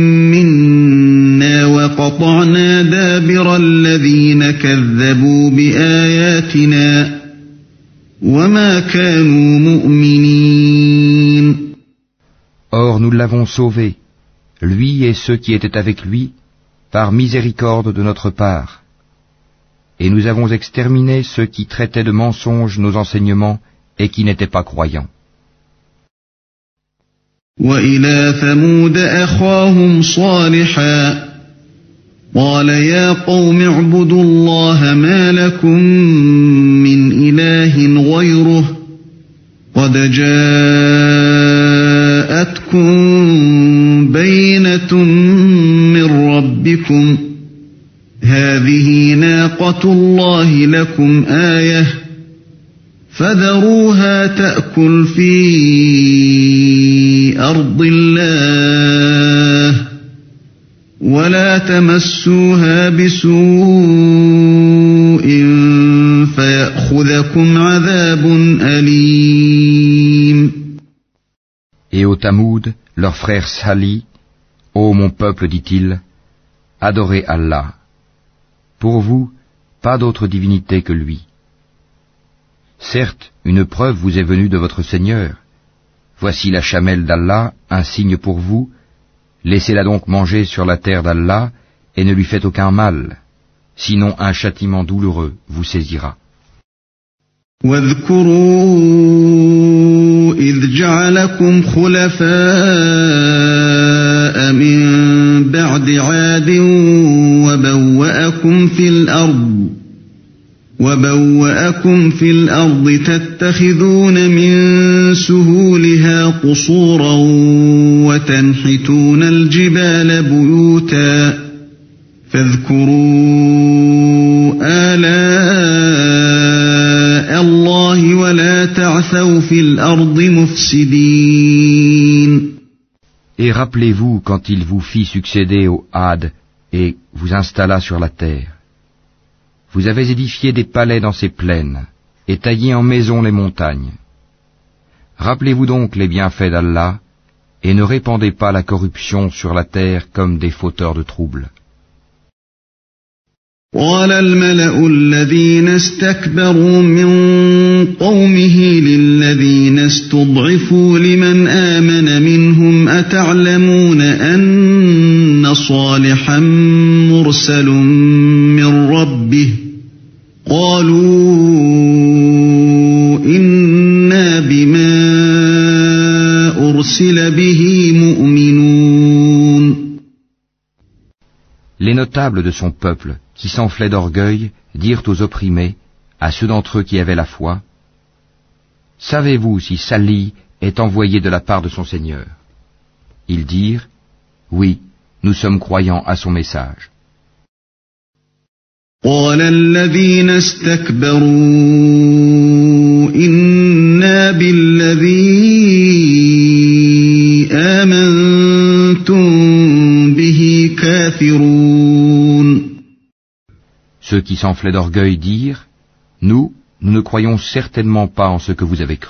منا وقطعنا دابر الذين كذبوا بآياتنا وما كانوا مؤمنين. Or nous l'avons sauvé, lui et ceux qui étaient avec lui, par miséricorde de notre part. Et nous avons exterminé ceux qui traitaient de mensonges nos enseignements et qui n'étaient pas croyants. وإلى ثمود أخاهم صالحا قال يا قوم اعبدوا الله ما لكم من إله غيره قد جاءتكم بينة من ربكم هذه ناقة الله لكم آية فذروها تأكل في أرض الله ولا تمسوها بسوء فيأخذكم عذاب أليم. Et au Tamoud, leur frère Salih, ô mon peuple, dit-il, adorez Allah. Pour vous, pas d'autre divinité que lui. Certes, une preuve vous est venue de votre Seigneur. Voici la chamelle d'Allah, un signe pour vous. Laissez-la donc manger sur la terre d'Allah et ne lui faites aucun mal. Sinon un châtiment douloureux vous saisira. واذكروا إذ جعلكم خلفاء من بعد عاد وبوأكم في الأرض تتخذون من سهولها قصورا وتنحتون الجبال بيوتا فاذكروا آلاء الله ولا تعثوا في الأرض مفسدين. Et rappelez-vous quand il vous fit succéder au Had et vous installa sur la terre. Vous avez édifié des palais dans ces plaines, et taillé en maisons les montagnes. Rappelez-vous donc les bienfaits d'Allah, et ne répandez pas la corruption sur la terre comme des fauteurs de troubles. قال الملأ الذين استكبروا من قومه للذين استضعفوا لمن آمن منهم أتعلمون أن صالحا مرسل من ربه قالوا إنا بما أرسل به مؤمنون. Les notables de son peuple, qui s'enflaient d'orgueil, dirent aux opprimés, à ceux d'entre eux qui avaient la foi, « Savez-vous si Salih est envoyé de la part de son Seigneur ?» Ils dirent, « Oui, nous sommes croyants à son message. » قال الذين استكبروا إنا بالذي آمنتم به كافرون. Ceux qui s'enflaient d'orgueil dirent, « Nous ne croyons certainement pas en ce que vous avez cru. »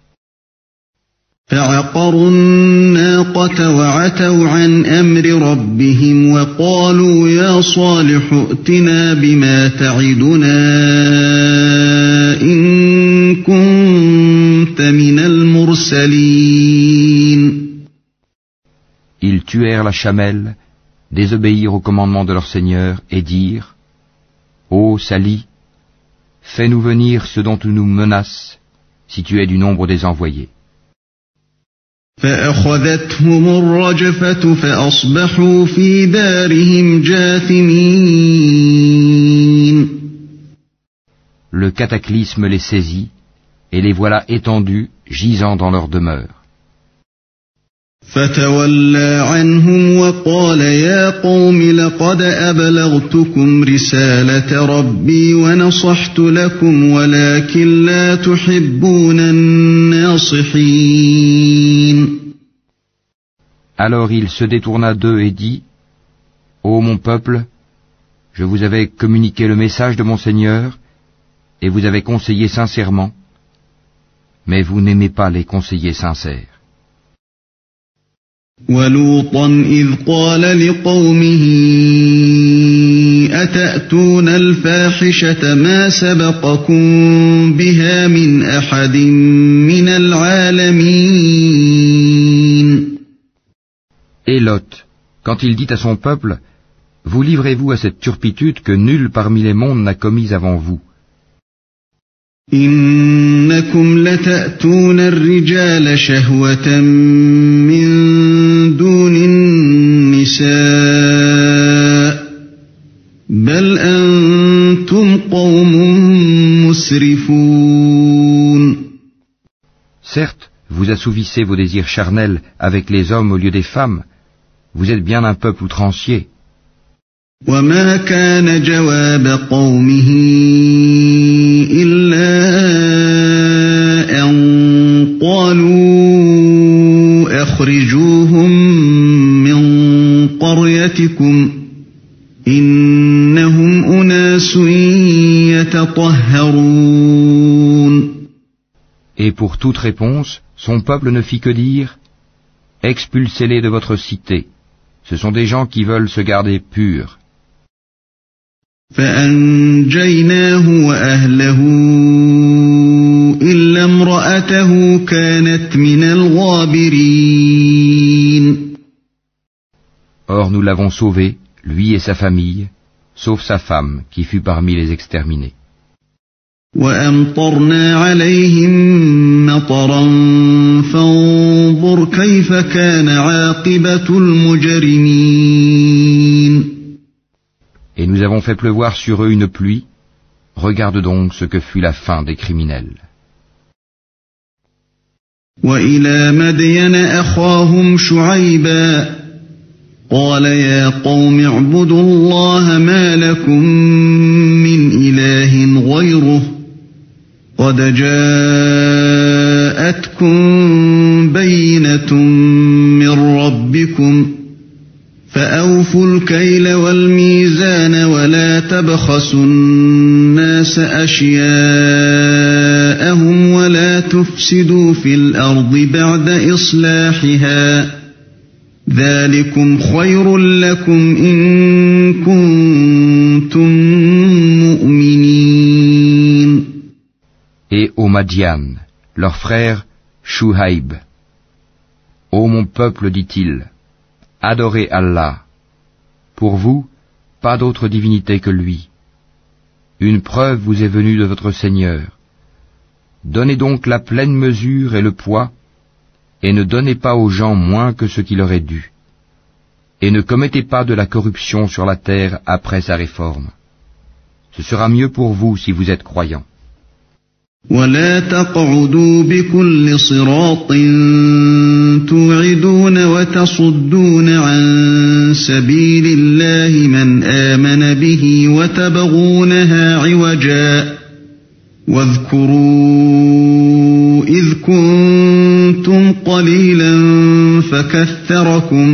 فعقروا الناقة وعتوا عن أمر ربهم وقالوا يا صالح ائتنا بما تعدنا إن كنت من المرسلين. Ils tuèrent la chamelle, désobéirent au commandement de leur Seigneur et dirent, « Ô Salih, fais-nous venir ce dont tu nous menaces, si tu es du nombre des envoyés. » فأخذتهم الرجفة فأصبحوا في دارهم جاثمين. Le cataclysme les saisit, et les voilà étendus, gisant dans leur demeure. فتولى عنهم وقال يا قوم لقد أبلغتكم رسالة ربي ونصحت لكم ولكن لا تحبون الناصحين. Alors il se détourna d'eux et dit, Ô mon peuple, je vous avais communiqué le message de mon Seigneur, et vous avez conseillé sincèrement, mais vous n'aimez pas les conseillers sincères. وَلُوطًا إِذْ قَالَ لِقَوْمِهِ أَتَأْتُونَ الْفَاحِشَةَ مَا سَبَقَكُم بِهَا مِنْ أَحَدٍ مِنَ الْعَالَمِينَ. Et Lot, quand il dit à son peuple, vous livrez-vous à cette turpitude que nul parmi les mondes n'a commise avant vous. إِنَّكُمْ لَتَأْتُونَ الرِّجَالَ شَهْوَةً مِّن دُونِ النِّسَاءِ بَلْ أَنْتُمْ قَوْمٌ مُسْرِفُونَ. Certes, vous assouvissez vos désirs charnels avec les hommes au lieu des femmes. Vous êtes bien un peuple outrancier. وَمَا كَانَ جَوَابَ قَوْمِهِ إِلَّا أَنْ قَالُوا أَخْرِجُوهُمْ مِنْ قَرْيَتِكُمْ إِنَّهُمْ أُنَاسٌ يَتَطَهَّرُونَ. Et pour toute réponse, son peuple ne fit que dire, expulsez-les de votre cité. Ce sont des gens qui veulent se garder purs. فأنجيناه وأهله إلا امرأته كانت من الغابرين. Or nous l'avons sauvé, lui et sa famille, sauf sa femme qui fut parmi les exterminés. وأمطرنا عليهم مطرا فانظر كيف كان عاقبة المجرمين. Et nous avons fait pleuvoir sur eux une pluie. Regarde donc ce que fut la fin des criminels. وإلى مدين أخاهم شعيبا قال يا قوم اعبدوا الله ما لكم من إله غيره قد جاءتكم بينة من ربكم فأوفوا الكيل والميزان ولا تبخسوا الناس أشياءهم ولا تفسدوا في الأرض بعد إصلاحها ذلكم خير لكم إن كنتم مؤمنين. Et aux Madian, leur frère Shuhaib. Ô mon peuple, dit-il, adorez Allah. Pour vous, pas d'autre divinité que lui. Une preuve vous est venue de votre Seigneur. Donnez donc la pleine mesure et le poids, et ne donnez pas aux gens moins que ce qui leur est dû. Et ne commettez pas de la corruption sur la terre après sa réforme. Ce sera mieux pour vous si vous êtes croyants. ولا تقعدوا بكل صراط توعدون وتصدون عن سبيل الله من آمن به وتبغونها عوجا واذكروا إذ كنتم قليلا فكثركم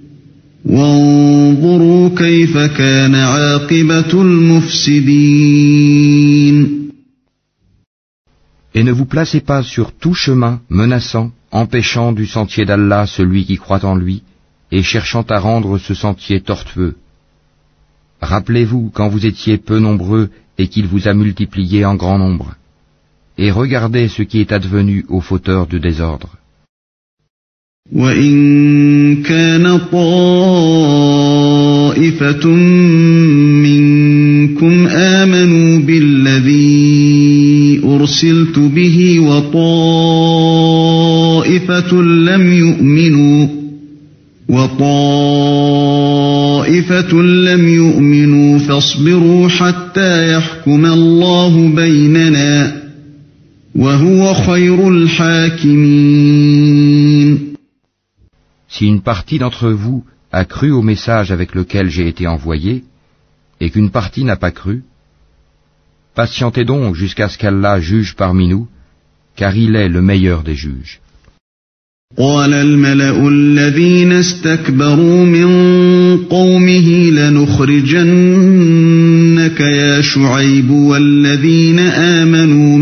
وانظروا كيف كان عاقبة المفسدين. Et ne vous placez pas sur tout chemin menaçant, empêchant du sentier d'Allah celui qui croit en lui, et cherchant à rendre ce sentier tortueux. Rappelez-vous quand vous étiez peu nombreux et qu'il vous a multiplié en grand nombre. Et regardez ce qui est advenu aux fauteurs de désordre. وَإِن كَانَ طَائِفَةٌ مِّنكُمْ آمَنُوا بِالَّذِي أُرْسِلْتُ بِهِ وَطَائِفَةٌ لَّمْ يُؤْمِنُوا فاصبروا حَتَّى يَحْكُمَ اللَّهُ بَيْنَنَا وَهُوَ خَيْرُ الْحَاكِمِينَ. Si une partie d'entre vous a cru au message avec lequel j'ai été envoyé, et qu'une partie n'a pas cru, patientez donc jusqu'à ce qu'Allah juge parmi nous, car il est le meilleur des juges. قال الملأ الذين استكبروا من قومه لنخرجنك يا شعيب والذين آمنوا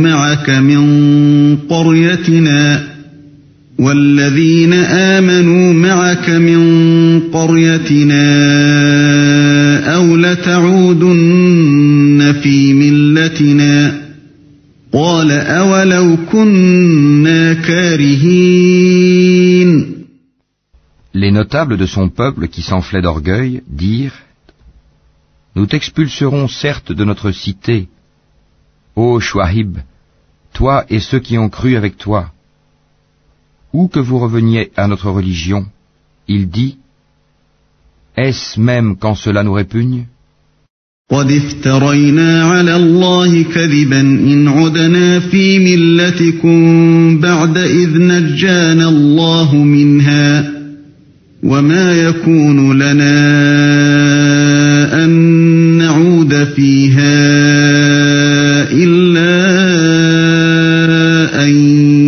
معك من قريتنا أو لتعودن في ملتنا قال أولو كنا كارهين. Les notables de son peuple qui s'enflaient d'orgueil dirent: Nous t'expulserons certes de notre cité, ô Shuaib, toi et ceux qui ont cru avec toi. Ou que vous reveniez à notre religion, il dit: Est-ce même quand cela nous répugne? قد افترينا على الله كذبا إن عدنا في ملتكم بعد إذ نجانا الله منها وما يكون لنا أن نعود فيها إلا أن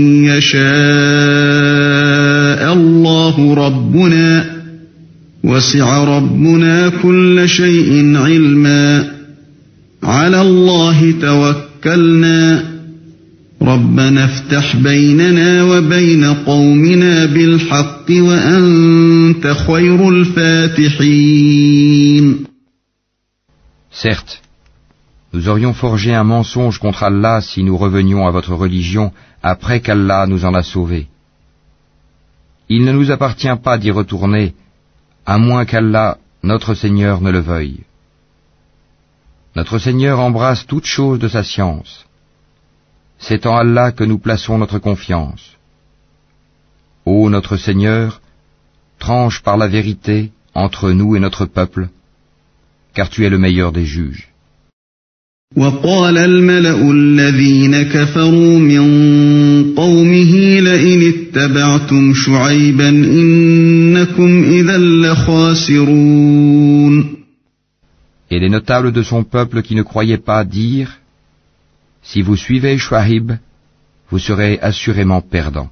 يشاء الله ربنا وسع ربنا كل شيء علما على الله توكلنا ربنا افتح بيننا وبين قومنا بالحق وأنت خير الفاتحين. Certes, nous aurions forgé un mensonge contre Allah si nous revenions à votre religion après qu'Allah nous en a sauvés. Il ne nous appartient pas d'y retourner à moins qu'Allah, notre Seigneur, ne le veuille. Notre Seigneur embrasse toutes choses de sa science. C'est en Allah que nous plaçons notre confiance. Ô notre Seigneur, tranche par la vérité entre nous et notre peuple, car tu es le meilleur des juges. وقال الملأ الذين كفروا من قومه لئن اتبعتم شعيبا إنكم إذا لخاسرون. Et les notables de son peuple qui ne croyaient pas dirent: Si vous suivez Shuaib, vous serez assurément perdants.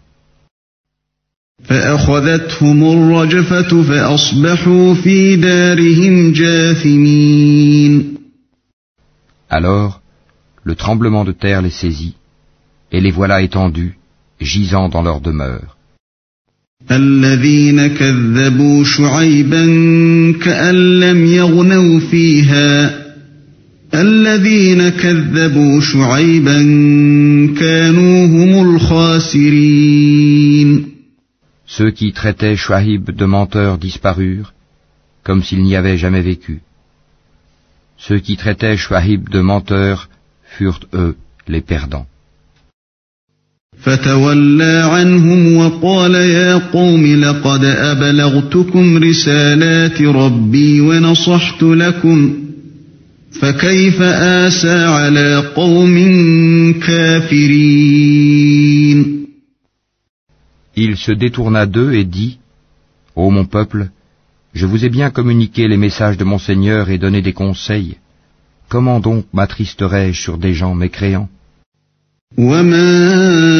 فأخذتهم الرجفة فأصبحوا في دارهم جاثمين. Alors, le tremblement de terre les saisit, et les voilà étendus, gisant dans leur demeure. الذين كذبوا شعيبا كأن لم يغنوا فيها الذين كذبوا شعيبا كانوا هم الخاسرين. Ceux qui traitaient Shuaib de menteur disparurent, comme s'il n'y avait jamais vécu. Ceux qui traitaient Shuaib de menteur furent eux les perdants. فتولى عنهم وقال يا قوم لقد أبلغتكم رسالات ربي ونصحت لكم فكيف آسى على قوم كافرين. Il se détourna d'eux et dit: Ô mon peuple, je vous ai bien communiqué les messages de mon Seigneur et donné des conseils. Comment donc m'attristerais-je sur des gens mécréants? وما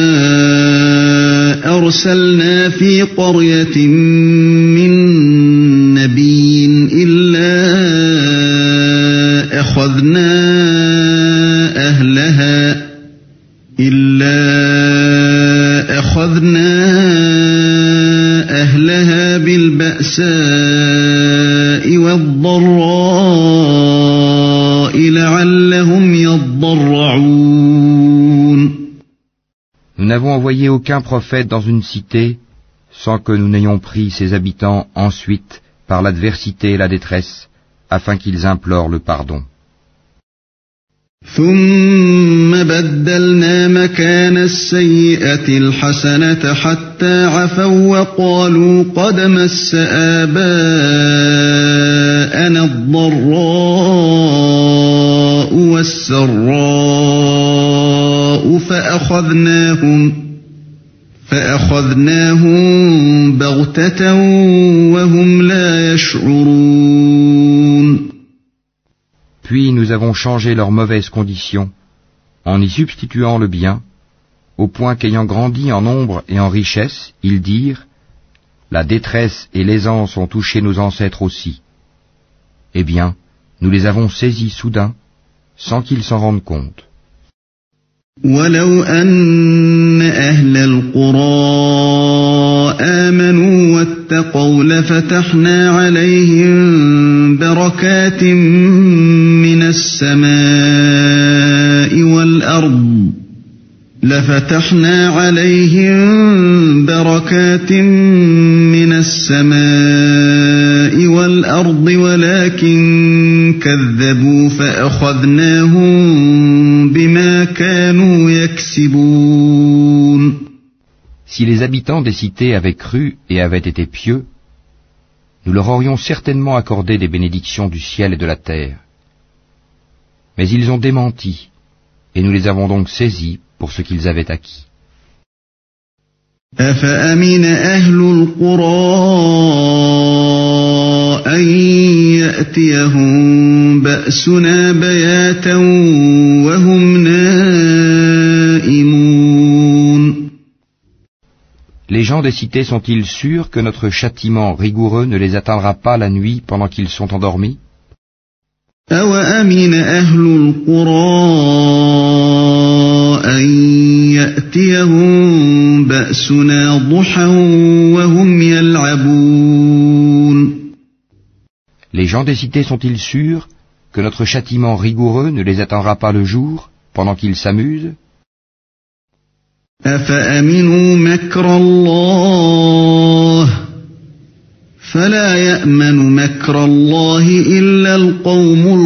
أرسلنا في قرية من نبي إلا أخذنا أهلها بالبأساء والضراء لعلهم يضرعون. Nous n'avons envoyé aucun prophète dans une cité sans que nous n'ayons pris ses habitants ensuite par l'adversité et la détresse, afin qu'ils implorent le pardon. ثم بدلنا مكان السيئة الحسنة حتى عفوا وقالوا قد مس آباءنا الضراء والسراء فأخذناهم بغتة وهم لا يشعرون. Puis nous avons changé leurs mauvaises conditions, en y substituant le bien, au point qu'ayant grandi en nombre et en richesse, ils dirent « La détresse et l'aisance ont touché nos ancêtres aussi. » Eh bien, nous les avons saisis soudain, sans qu'ils s'en rendent compte. ولو أن أهل القرى آمنوا واتقوا لفتحنا عليهم بركات من السماء والأرض ولكن كذبوا فأخذناهم بما كانوا يكسبون. Si les habitants des cités avaient cru et avaient été pieux, nous leur aurions certainement accordé des bénédictions du ciel et de la terre. Mais ils ont démenti, et nous les avons donc saisis pour ce qu'ils avaient acquis. أفأمن أهل القرى أن يأتيهم بأسنا بياتا وهم نائمون. Les gens des cités sont-ils sûrs que notre châtiment rigoureux ne les atteindra pas la nuit pendant qu'ils sont endormis? أوأمن أهل القرى أن يأتيهم بأسنا ضحى وهم يلعبون. Les gens des cités sont-ils sûrs que notre châtiment rigoureux ne les atteindra pas le jour pendant qu'ils s'amusent? أفأمنوا مكر الله فلا يأمن مكر الله إلا القوم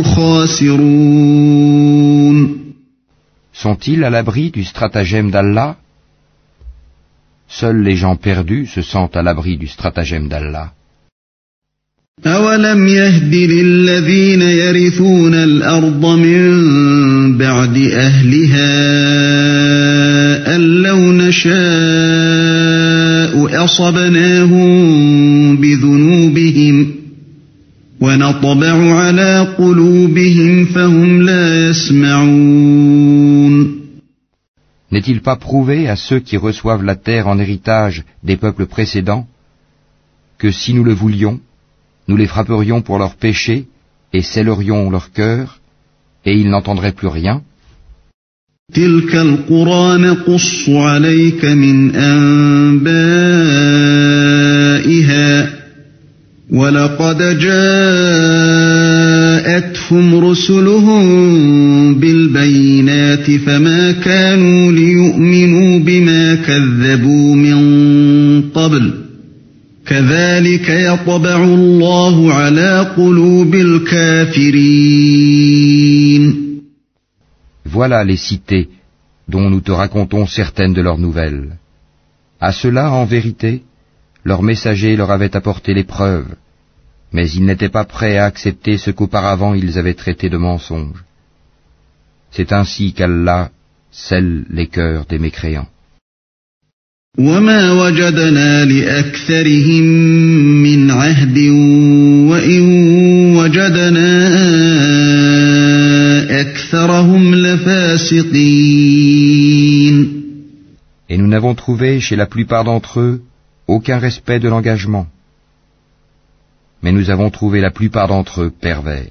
الخاسرون. Sont-ils à l'abri du stratagème d'Allah? Seuls les gens perdus se sentent à l'abri du stratagème d'Allah. أولم يهد للذين يرثون الأرض من بعد أهلها أن لو نشاء أصبناهم بذنوبهم ونطبع على قلوبهم فهم لا يسمعون. N'est-il pas prouvé à ceux qui reçoivent la terre en héritage des peuples précédents que si nous le voulions, nous les frapperions pour leurs péchés et scellerions leur cœur, et ils n'entendraient plus rien? تلك القرى نقص عليك من أنبائها ولقد جاءتهم رسلهم بالبينات فما كانوا ليؤمنوا بما كذبوا من قبل كذلك يطبع الله على قلوب الكافرين. Voilà les cités dont nous te racontons certaines de leurs nouvelles. À ceux-là, en vérité, leurs messagers leur avaient apporté les preuves, mais ils n'étaient pas prêts à accepter ce qu'auparavant ils avaient traité de mensonge. C'est ainsi qu'Allah scelle les cœurs des mécréants. وما وجدنا لأكثرهم من عهد وإن وجدنا أكثرهم لفاسقين. Et nous n'avons trouvé chez la plupart d'entre eux aucun respect de l'engagement. Mais nous avons trouvé la plupart d'entre eux pervers.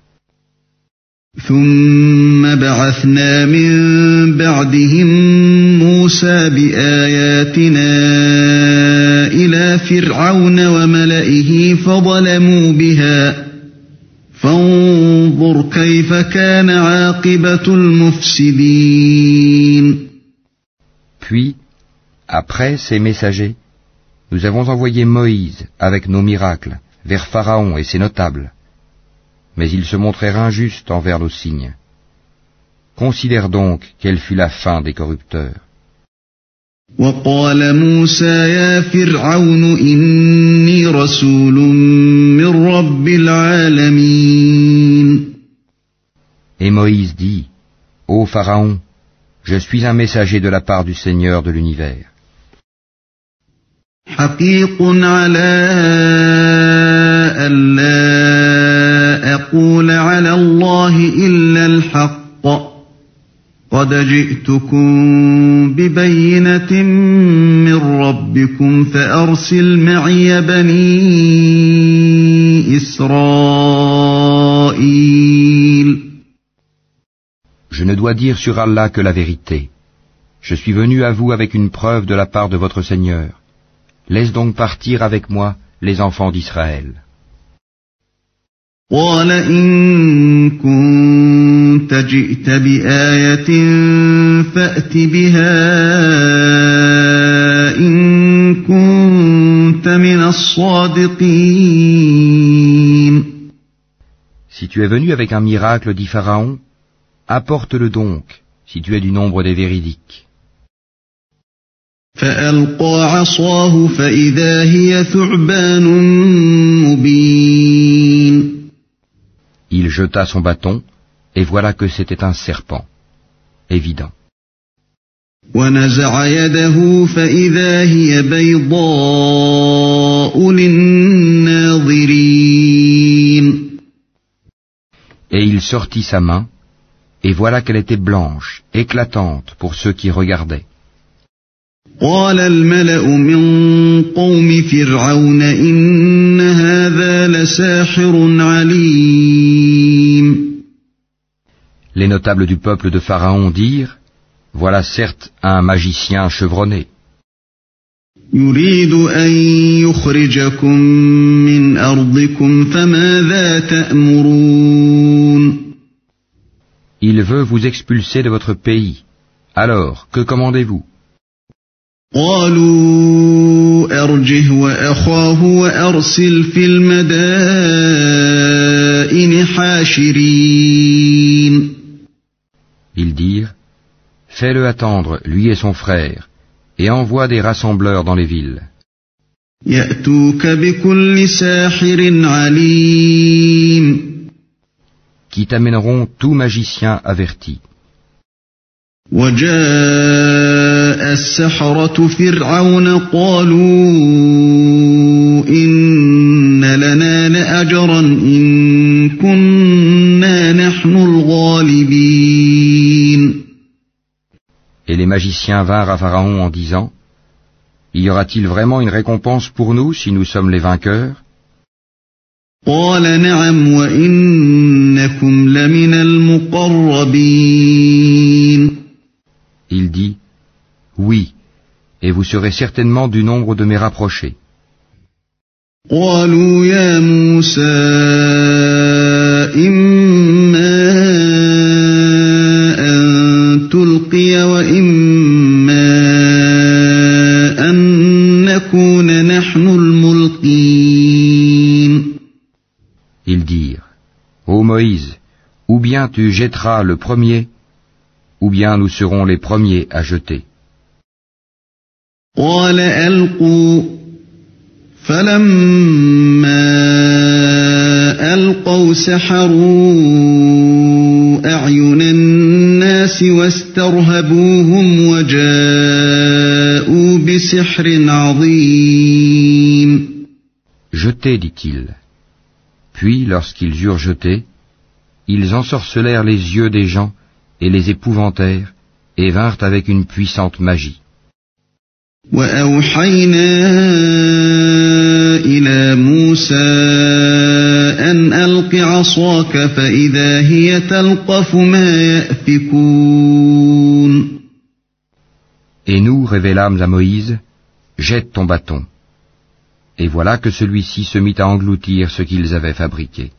ثم بعثنا من بعدهم موسى بآياتنا إلى فرعون وملئه فظلموا بها فانظر كيف كان عاقبة المفسدين. Puis, après ces messagers, nous avons envoyé Moïse avec nos miracles vers Pharaon et ses notables. Mais ils se montrèrent injustes envers nos signes. Considère donc quelle fut la fin des corrupteurs. وقال موسى يا فرعون إني رسول من رب العالمين. Et Moïse dit, Ô Pharaon, je suis un messager de la part du Seigneur de l'univers. حقيق على ألا أقول على الله إلا الحق قد جئتكم ببينة من ربكم فأرسل معي بني إسرائيل. Je ne dois dire sur Allah que la vérité. Je suis venu à vous avec une preuve de la part de votre Seigneur. Laisse donc partir avec moi les enfants d'Israël. قال إن كنت جئت بآية فأت بها إن كنت من الصادقين. Si tu es venu avec un miracle, dit Pharaon, apporte-le donc, si tu es du nombre des véridiques. فألقى عصاه فإذا هي ثعبان مبين. Il jeta son bâton, et voilà que c'était un serpent, évident. ونزع يده فإذا هي بيضاء للناظرين. Et il sortit sa main, et voilà qu'elle était blanche, éclatante pour ceux qui regardaient. قال الملأ من قوم فرعون إن هذا لساحر عليم. Les notables du peuple de Pharaon dirent, voilà certes un magicien chevronné. يريد أن يخرجكم من أرضكم فماذا تأمرون. Il veut vous expulser de votre pays. Alors, que commandez-vous? قالوا أرجه وأخاه وأرسل في المدائن حاشرين. Ils dirent, fais-le attendre, lui et son frère, et envoie des rassembleurs dans les villes. يأتوك بكل ساحر عليم. Qui t'amèneront tout magicien averti. وجاء السحرة فرعون قالوا إن لنا لأجرا إن كنا نحن الغالبين. Et les magiciens vinrent à Pharaon en disant, y aura-t-il vraiment une récompense pour nous si nous sommes les vainqueurs? قال نعم وإنكم لمن المقربين. Il dit, oui, et vous serez certainement du nombre de mes rapprochés. قالوا يا موسى إما أن تلقي وإما أن نكون نحن الملقين. Ils dirent, ô Moïse, ou bien tu jetteras le premier, ou bien nous serons les premiers à jeter. قال ألقوا فلما ألقوا سحروا أعين الناس واسترهبوهم وجاءوا بسحر عظيم. Jetez, dit-il. Puis, lorsqu'ils eurent jeté, ils ensorcelèrent les yeux des gens et les épouvantèrent, et vinrent avec une puissante magie. وأوحينا إلى موسى أن ألق عصاك فإذا هي تلقف ما يأفكون. Et nous révélâmes à Moïse, jette ton bâton. Et voilà que celui-ci se mit à engloutir ce qu'ils avaient fabriqué.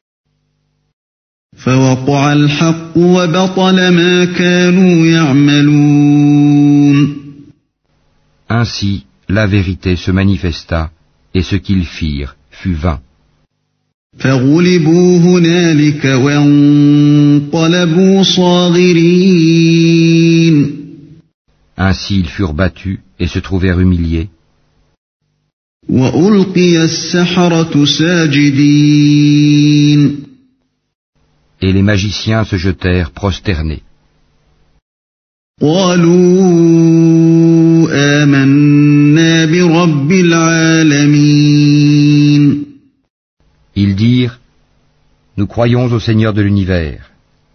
فوقع الحق وبطل ما كانوا يعملون. Ainsi, la vérité se manifesta, et ce qu'ils firent fut vain. فغلبوا هنالك وانقلبوا صاغرين. Ainsi ils furent battus et se trouvèrent humiliés. وألقي السحرة ساجدين. Et les magiciens se jetèrent prosternés. قالوا آمنا برب العالمين. Ils dirent, nous croyons au Seigneur de l'univers,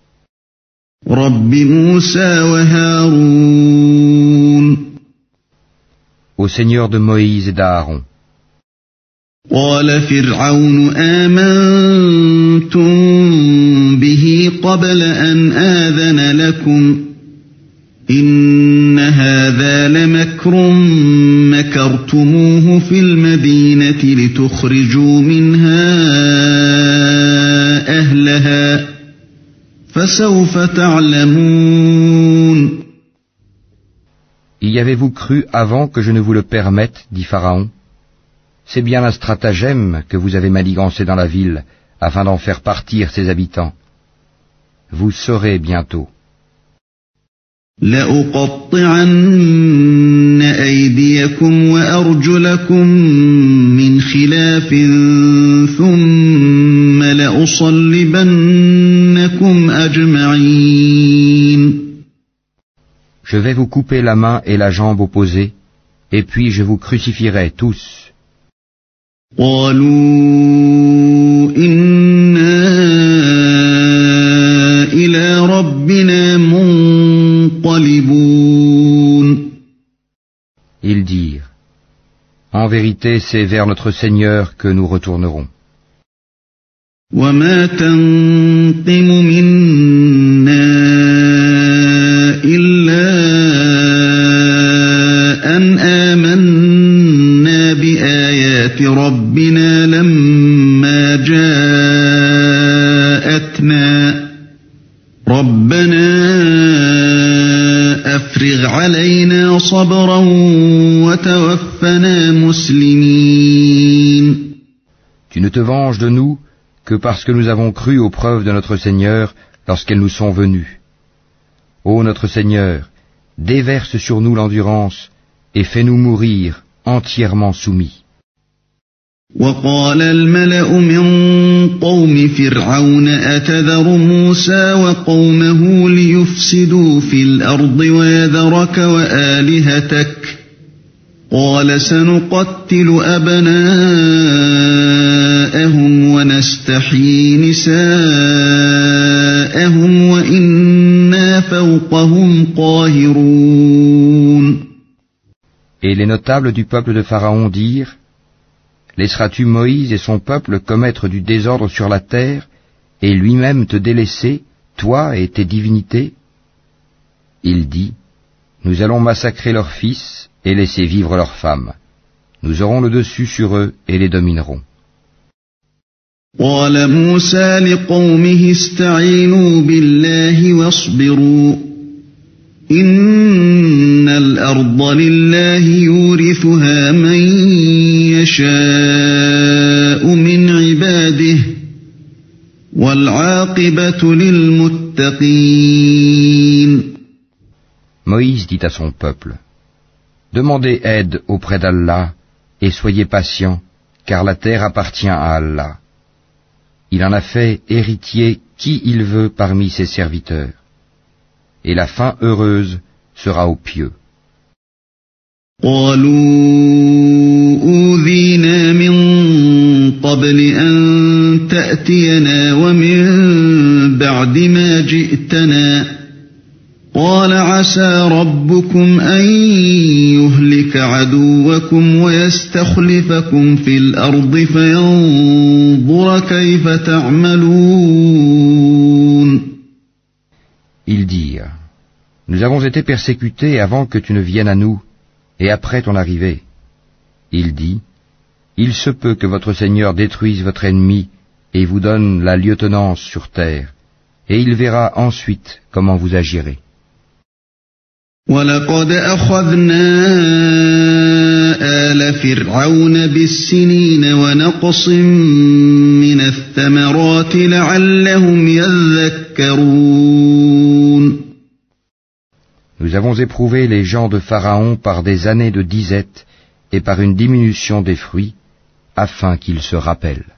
رب موسى وهارون. au Seigneur de Moïse et d'Aaron. قال فرعون آمنتم به قبل أن آذن لكم إن هذا لمكر مكرتموه في المدينة لتخرجوا منها أهلها فسوف تعلمون. Y avez-vous cru avant que je ne vous le permette, dit Pharaon? C'est bien un stratagème que vous avez manigancé dans la ville, afin d'en faire partir ses habitants. Vous saurez bientôt. لأقطعن أيديكم وأرجلكم من خلاف ثم لأصلبنكم أجمعين. Je vais vous couper la main et la jambe opposées, et puis je vous crucifierai tous. قالوا إنا إلى ربنا منقلبون. Ils dirent, en vérité c'est vers notre Seigneur que nous retournerons. وما تنقم منا إلا أن آمنا بآيات ربنا لما جاءتنا ربنا أفرغ علينا صبرا وتوفنا مسلمين. Tu ne te venges de nous que parce que nous avons cru aux preuves de notre Seigneur lorsqu'elles nous sont venues. Ô notre Seigneur, déverse sur nous l'endurance et fais-nous mourir entièrement soumis. وقال الملأ من قوم فرعون أتذر موسى وقومه ليفسدوا في الأرض ويذرك وآلهتك قال سنقتل أبناءهم ونستحيي نساءهم وإنا فوقهم قاهرون. Et les notables du peuple de Pharaon dirent, laisseras-tu Moïse et son peuple commettre du désordre sur la terre et lui-même te délaisser, toi et tes divinités? Il dit, nous allons massacrer leurs fils et laisser vivre leurs femmes. Nous aurons le dessus sur eux et les dominerons. قال موسى لقومه استعينوا بالله واصبروا إن الأرض لله يورثها من يشاء من عباده والعاقبة للمتقين. Moïse dit à son peuple, demandez aide auprès d'Allah et soyez patients, car la terre appartient à Allah. Il en a fait héritier qui il veut parmi ses serviteurs. Et la fin heureuse sera aux pieux. قالوا أوذينا من قبل أن تأتينا ومن بعد ما جئتنا قال عسى ربكم أن يهلك عدوكم ويستخلفكم في الأرض فينظر كيف تعملون. Ils dirent, nous avons été persécutés avant que tu ne viennes à nous, et après ton arrivée. Il dit, il se peut que votre Seigneur détruise votre ennemi et vous donne la lieutenance sur terre, et il verra ensuite comment vous agirez. وَلَقَدْ أَخَذْنَا آلَ فِرْعَوْنَ بِالسِّنِينَ وَنَقْصٍ مِّنَ الثَّمَرَاتِ لَعَلَّهُمْ يَذَّكَّرُونَ. Nous avons éprouvé les gens de Pharaon par des années de disette et par une diminution des fruits, afin qu'ils se rappellent.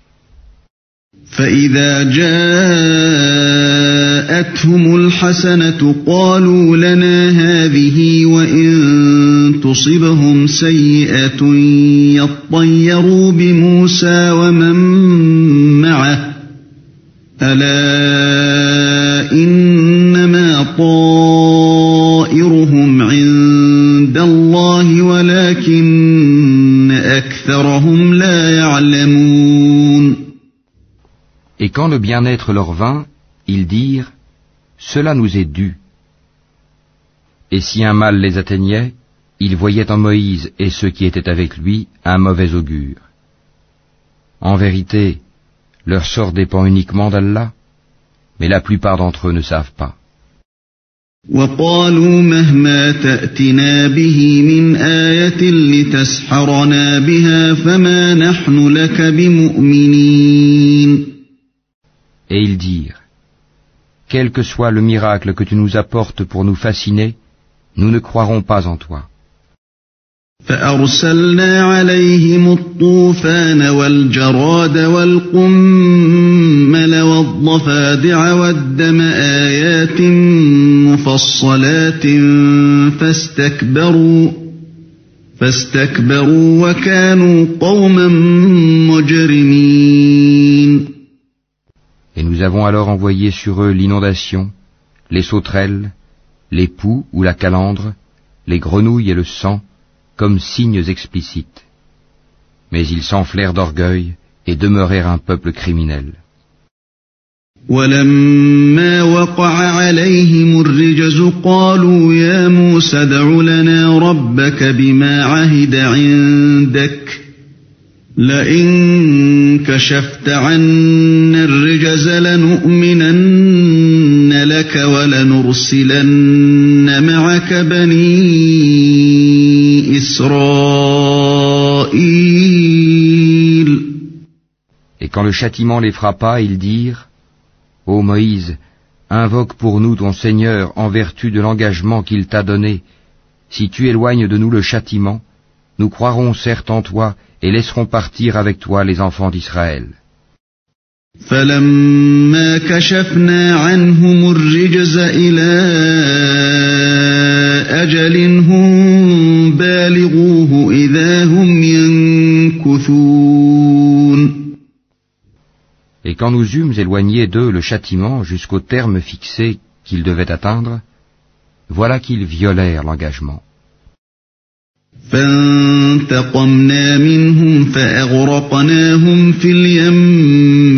فَإِذَا جَاءَتْهُمُ الْحَسَنَةُ قَالُوا لَنَا هَٰذِهِ وَإِن تصبهم سيئة يطيروا بموسى ومن معه ألا إنما طائرهم عند الله ولكن أكثرهم لا يعلمون. Et quand le bien-être leur vint, ils dirent, cela nous est dû. Et si un mal les atteignait, ils voyaient en Moïse et ceux qui étaient avec lui un mauvais augure. En vérité, leur sort dépend uniquement d'Allah, mais la plupart d'entre eux ne savent pas. وقالوا مهما تأتنا به من آية لتسحرنا بها فما نحن لك بمؤمنين. Et ils dirent, quel que soit le miracle que tu nous apportes pour nous fasciner, nous ne croirons pas en toi. فأرسلنا عليهم الطوفان والجراد والقمل والضفادع والدم آيات مفصلات فاستكبروا وكانوا قوما مجرمين. Et nous avons alors envoyé sur eux l'inondation, les sauterelles, les poux ou la calandre, les grenouilles et le sang, comme signes explicites. Mais ils s'enflèrent d'orgueil et demeurèrent un peuple criminel. وَلَمَّا وَقَعَ عَلَيْهِمُ الرِّجْزُ قَالُوا يَا مُوسَى ادْعُ لَنَا رَبَّكَ بِمَا عَهِدَ عِندَكَ لَئِن كَشَفْتَ عَنَّا الرِّجْزَ لَنُؤْمِنَنَّ لَكَ وَلَنُرْسِلَنَّ مَعَكَ بَنِي إِسْرَائِيلَ. Et quand le châtiment les frappa, ils dirent, ô Moïse, invoque pour nous ton Seigneur en vertu de l'engagement qu'il t'a donné. Si tu éloignes de nous le châtiment, nous croirons certes en toi et laisserons partir avec toi les enfants d'Israël. فَلَمَّا كَشَفْنَا عَنْهُمُ الرِّجْزَ إِلَىٰ أَجَلٍ هُمْ بَالِغُوهُ إِذَا هُمْ يَنكُثُونَ. Et quand nous eûmes éloigné d'eux le châtiment jusqu'au terme fixé qu'ils devaient atteindre, voilà qu'ils violèrent l'engagement. فَانْتَقَمْنَا مِنْهُمْ فَأَغْرَقْنَاهُمْ فِي الْيَمِّ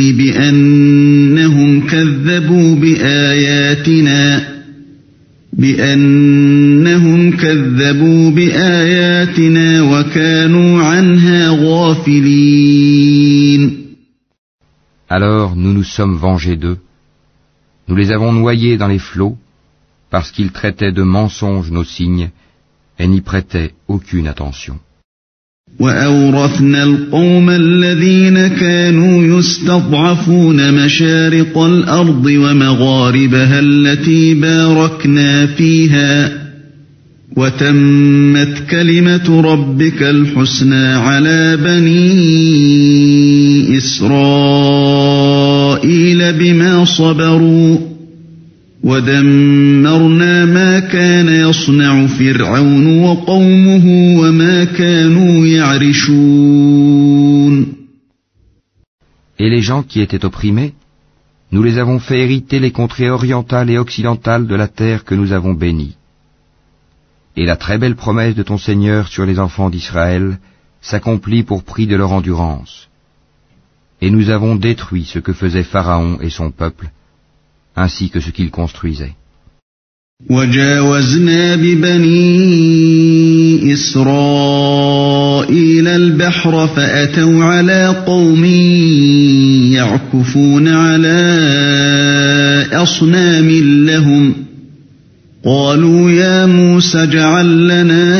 بِأَنَّهُمْ كَذَّبُوا بِآيَاتِنَا وَكَانُوا عَنْهَا غَافِلِينَ. Alors nous nous sommes vengés d'eux. Nous les avons noyés dans les flots parce qu'ils traitaient de mensonges nos signes et n'y prêtaient aucune attention. وَأَوْرَثْنَا الْقَوْمَ الَّذِينَ كَانُوا يُسْتَضْعَفُونَ مَشَارِقَ الْأَرْضِ وَمَغَارِبَهَا الَّتِي بَارَكْنَا فِيهَا وَتَمَّتْ كَلِمَةُ رَبِّكَ الْحُسْنَى عَلَى بَنِي إِسْرَائِيلَ بِمَا صَبَرُوا وَدَمَّرْنَا مَا كَانَ يَصْنَعُ فِرْعَوْنُ وَقَوْمُهُ وَمَا كَانُوا يَعْرِشُونَ. Et les gens qui étaient opprimés, nous les avons fait hériter les contrées orientales et occidentales de la terre que nous avons bénie. Et la très belle promesse de ton Seigneur sur les enfants d'Israël s'accomplit pour prix de leur endurance. Et nous avons détruit ce que faisait Pharaon et son peuple, ainsi que ce qu'ils construisaient. وَجَاوَزْنَا بِبَنِي إِسْرَائِيلَ الْبَحْرَ فَأَتَوْا عَلَى قَوْمٍ يَعْكُفُونَ عَلَى أَصْنَامٍ لَهُمْ قَالُوا يَا مُوسَى اجْعَل لَّنَا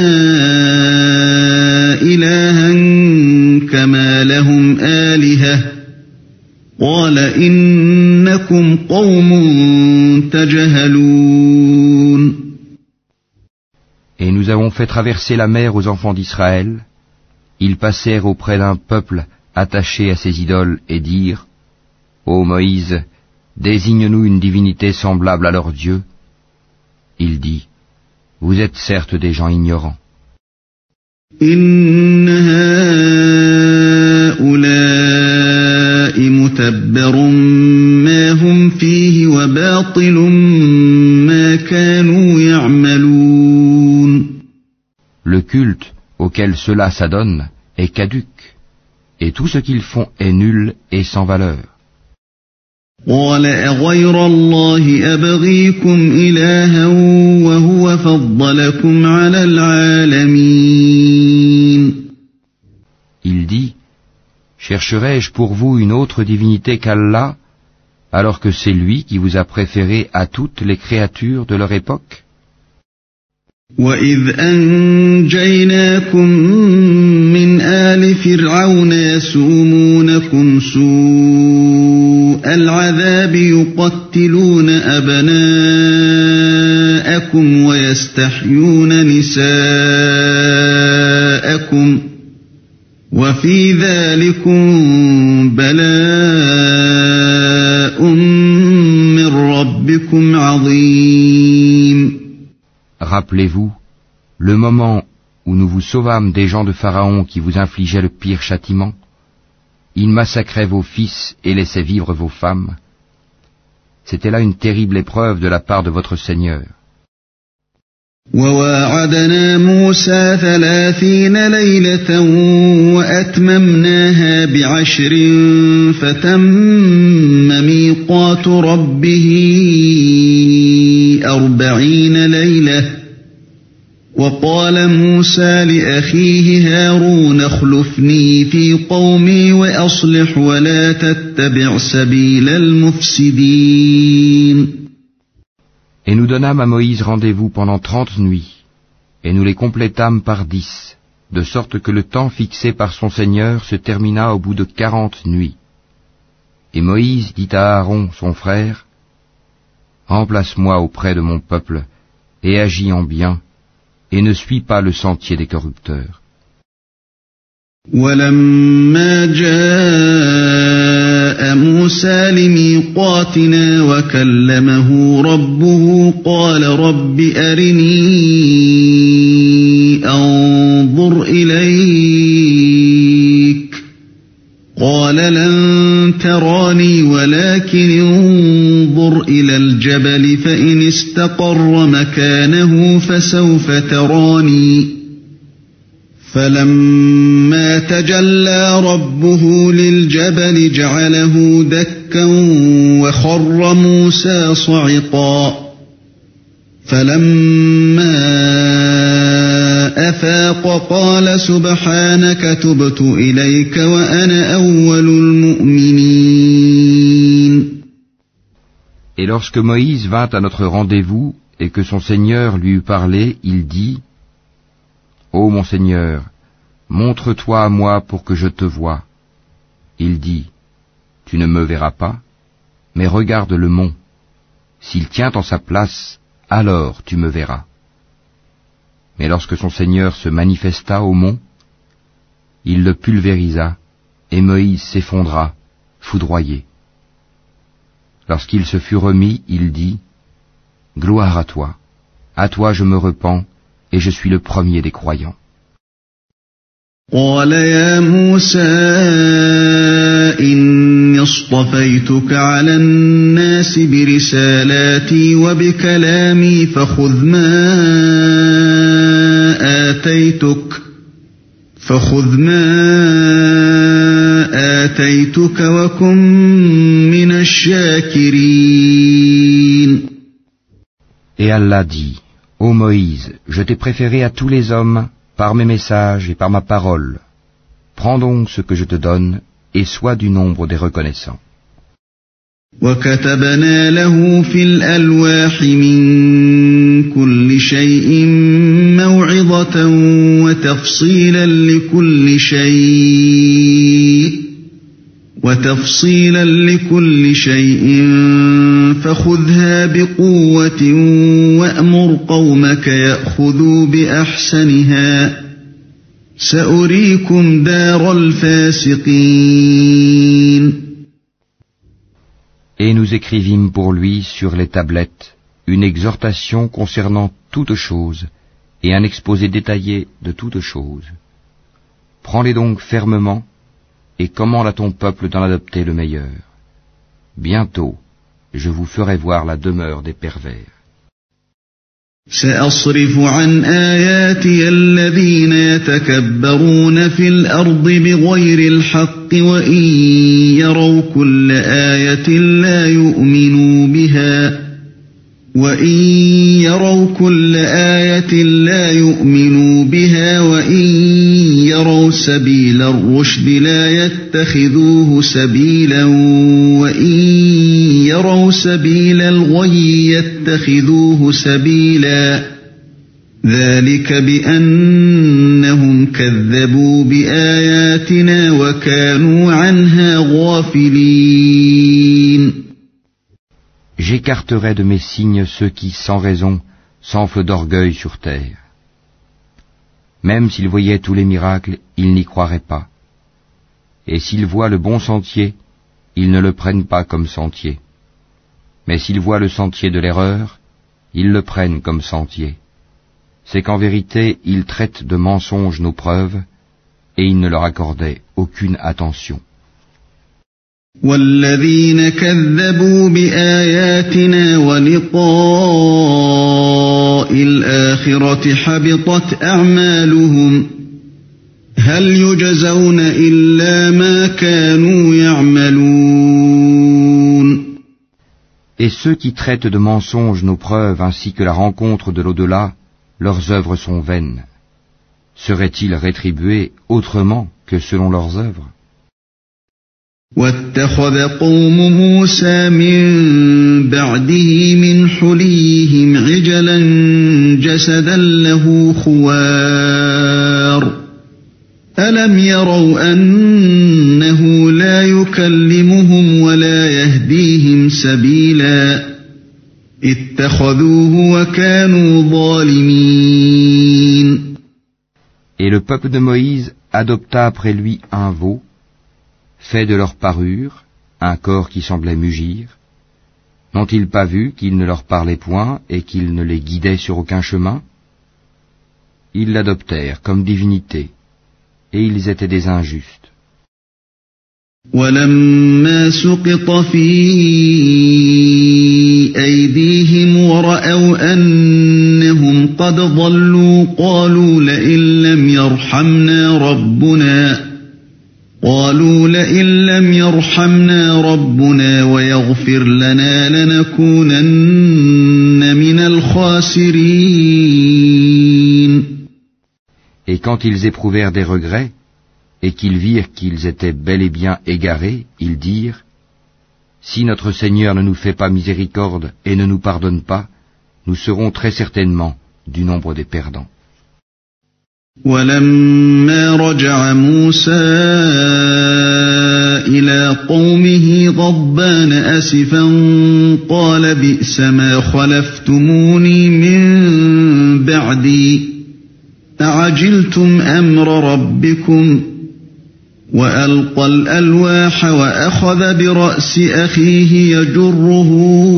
إِلَٰهًا كَمَا لَهُمْ آلِهَةٌ قَالَ إِنَّكُمْ قَوْمٌ تَجْهَلُونَ. Et nous avons fait traverser la mer aux enfants d'Israël. Ils passèrent auprès d'un peuple attaché à ses idoles et dirent, ô Moïse, désigne-nous une divinité semblable à leur Dieu. Il dit, vous êtes certes des gens ignorants. إن هؤلاء متبر ما هم فيه وباطل ما كانوا يعملون. Le culte auquel cela s'adonne est caduc, et tout ce qu'ils font est nul et sans valeur. قال أغير الله أبغيكم إلها وهو فضلكم على العالمين. Il dit, chercherai-je pour vous une autre divinité qu'Allah, alors que c'est lui qui vous a préféré à toutes les créatures de leur époque? وَإِذْ أَنْجَيْنَاكُمْ مِنْ آلِ فِرْعَوْنَ يَسُومُونَكُمْ سُوءَ الْعَذَابِ يُقَتِّلُونَ أَبْنَاءَكُمْ وَيَسْتَحْيُونَ نِسَاءَكُمْ وَفِي ذَلِكُمْ بَلَاءٌ مِّن رَّبِّكُمْ عَظِيمٌ. Rappelez-vous, le moment où nous vous sauvâmes des gens de Pharaon qui vous infligeaient le pire châtiment, ils massacraient vos fils et laissaient vivre vos femmes. C'était là une terrible épreuve de la part de votre Seigneur. وَوَاعَدْنَا مُوسَى 30 لَيْلَةً وَأَتْمَمْنَاهَا ب10 فَتَمَّ مِيقَاتُ رَبِّهِ 40 ليلة. وقال موسى لأخيه هارون اخلفني في قومي وأصلح ولا تتبع سبيل المفسدين. Et nous donnâmes à Moïse rendez-vous pendant 30 nuits, et nous les complétâmes par 10, de sorte que le temps fixé par son Seigneur se termina au bout de 40 nuits. Et Moïse dit à Aaron, son frère, remplace-moi auprès de mon peuple, et agis en bien, et ne suis pas le sentier des corrupteurs. وَلَمَّا جَاءَ مُوسَى لِمِيقَاتِنَا وَكَلَّمَهُ رَبُّهُ قَالَ رَبِّ أَرِنِي أَنظُرْ إِلَيْكَ قَالَ لَن تَرَانِي وَلَكِنِ انظُرْ إِلَى الْجَبَلِ فَإِنِ اسْتَقَرَّ مَكَانَهُ فَسَوْفَ تَرَانِي فَلَمَّا تَجَلَّى رَبُّهُ لِلْجَبَلِ جَعَلَهُ دَكًّا وَخَرَّ مُوسَى صَعِقًا فَلَمَّا أَفَاقَ قَالَ سُبْحَانَكَ تُبْتُ إِلَيْكَ وَأَنَا أَوَّلُ الْمُؤْمِنِينَ. Et lorsque Moïse vint à notre rendez-vous et que son Seigneur lui eut parlé, il dit, Ô mon Seigneur, montre-toi à moi pour que je te voie. Il dit, tu ne me verras pas, mais regarde le mont. S'il tient en sa place, alors tu me verras. Mais lorsque son Seigneur se manifesta au mont, il le pulvérisa, et Moïse s'effondra, foudroyé. Lorsqu'il se fut remis, il dit, gloire à toi je me repens, et je suis le premier des croyants. قال يا موسى إني اصطفيتك على الناس برسالاتي وبكلامي فخذ ما آتيتك وكن من الشاكرين. Et Allah dit, Ô Moïse, je t'ai préféré à tous les hommes par mes messages et par ma parole. Prends donc ce que je te donne et sois du nombre des reconnaissants. وَكَتَبْنَا لَهُ فِي الْأَلْوَاحِ مِنْ كُلِّ شَيْءٍ مَوْعِظَةً وَتَفْصِيلًا لِكُلِّ شَيْءٍ فَخُذْهَا بِقُوَّةٍ وَأْمُرْ قَوْمَكَ يَأْخُذُوا بِأَحْسَنِهَا سَأُرِيكُمْ دَارَ الْفَاسِقِينَ. Et nous écrivîmes pour lui sur les tablettes une exhortation concernant toutes choses et un exposé détaillé de toutes choses. Prends-les donc fermement et commande à ton peuple d'en adopter le meilleur. Bientôt, je vous ferai voir la demeure des pervers. سأصرف عن آياتي الذين يتكبرون في الأرض بغير الحق وإن يروا كل آية لا يؤمنوا بها وإن يروا سبيل الرشد لا يتخذوه سبيلا وإن يروا سبيل الغي يتخذوه سبيلا ذلك بأنهم كذبوا بآياتنا وكانوا عنها غافلين. J'écarterai de mes signes ceux qui, sans raison, s'enflent d'orgueil sur terre. Même s'ils voyaient tous les miracles, ils n'y croiraient pas. Et s'ils voient le bon sentier, ils ne le prennent pas comme sentier. Mais s'ils voient le sentier de l'erreur, ils le prennent comme sentier. C'est qu'en vérité, ils traitent de mensonges nos preuves, et ils ne leur accordaient aucune attention. والذين كذبوا بآياتنا ولقاء الآخرة حبطت أعمالهم هل يجزون إلا ما كانوا يعملون. Et ceux qui traitent de mensonges nos preuves ainsi que la rencontre de l'au-delà, leurs œuvres sont vaines. Seraient-ils rétribués autrement que selon leurs œuvres? واتخذ قوم موسى من بعده من حليهم عجلا جسدا له خوار ألم يروا أنه لا يكلمهم ولا يهديهم سبيلا اتخذوه وكانوا ظالمين. Et le peuple de Moïse adopta après lui un veau, fait de leur parure, un corps qui semblait mugir. N'ont-ils pas vu qu'il ne leur parlait point et qu'il ne les guidait sur aucun chemin? Ils l'adoptèrent comme divinité, et ils étaient des injustes. وَلَمَّا سُقِطَ فِي أَيْدِيهِمْ وَرَأَوْا أَنَّهُمْ قَدْ ضَلُّوا قَالُوا لَئِن لَّمْ يَرْحَمْنَا رَبُّنَا وَيَغْفِرْ لَنَا لَنَكُونَنَّ مِنَ الْخَاسِرِينَ. Et quand ils éprouvèrent des regrets, et qu'ils virent qu'ils étaient bel et bien égarés, ils dirent: si notre Seigneur ne nous fait pas miséricorde et ne nous pardonne pas, nous serons très certainement du nombre des perdants. وَلَمَّا رَجَعَ مُوسَى إِلَى قَوْمِهِ غَضْبَانَ أَسِفًا قَالَ بِئْسَ مَا خَلَفْتُمُونِي مِن بَعْدِي أَعَجِلْتُمْ أَمْرَ رَبِّكُمْ وَأَلْقَى الْأَلْوَاحَ وَأَخَذَ بِرَأْسِ أَخِيهِ يَجُرُّهُ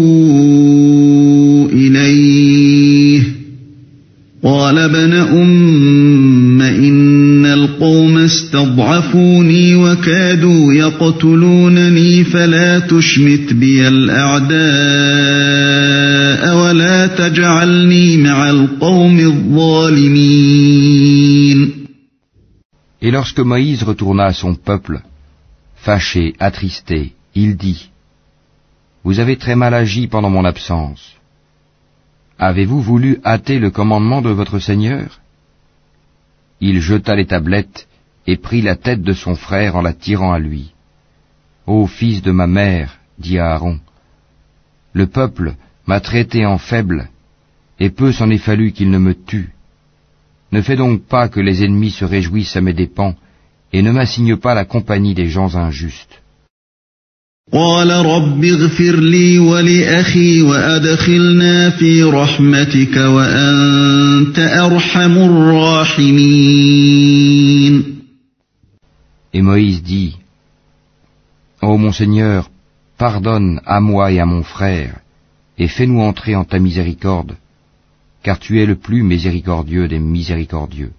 إِلَيْهِ قال ابن أم إن القوم استضعفوني وكادوا يقتلونني فلا تشمت بي الأعداء ولا تجعلني مع القوم الظالمين. Et lorsque Moïse retourna à son peuple, fâché, attristé, il dit: vous avez très mal agi pendant mon absence. Avez-vous voulu hâter le commandement de votre Seigneur? Il jeta les tablettes et prit la tête de son frère en la tirant à lui. Ô fils de ma mère, dit Aaron, le peuple m'a traité en faible, et peu s'en est fallu qu'il ne me tue. Ne fais donc pas que les ennemis se réjouissent à mes dépens, et ne m'assigne pas la compagnie des gens injustes. قال رب اغفر لي ولأخي وأدخلنا في رحمتك وأنت أرحم الراحمين. Et Moïse dit: Ô mon Seigneur, pardonne à moi et à mon frère, et fais-nous entrer en ta miséricorde. car tu es le plus miséricordieux des miséricordieux.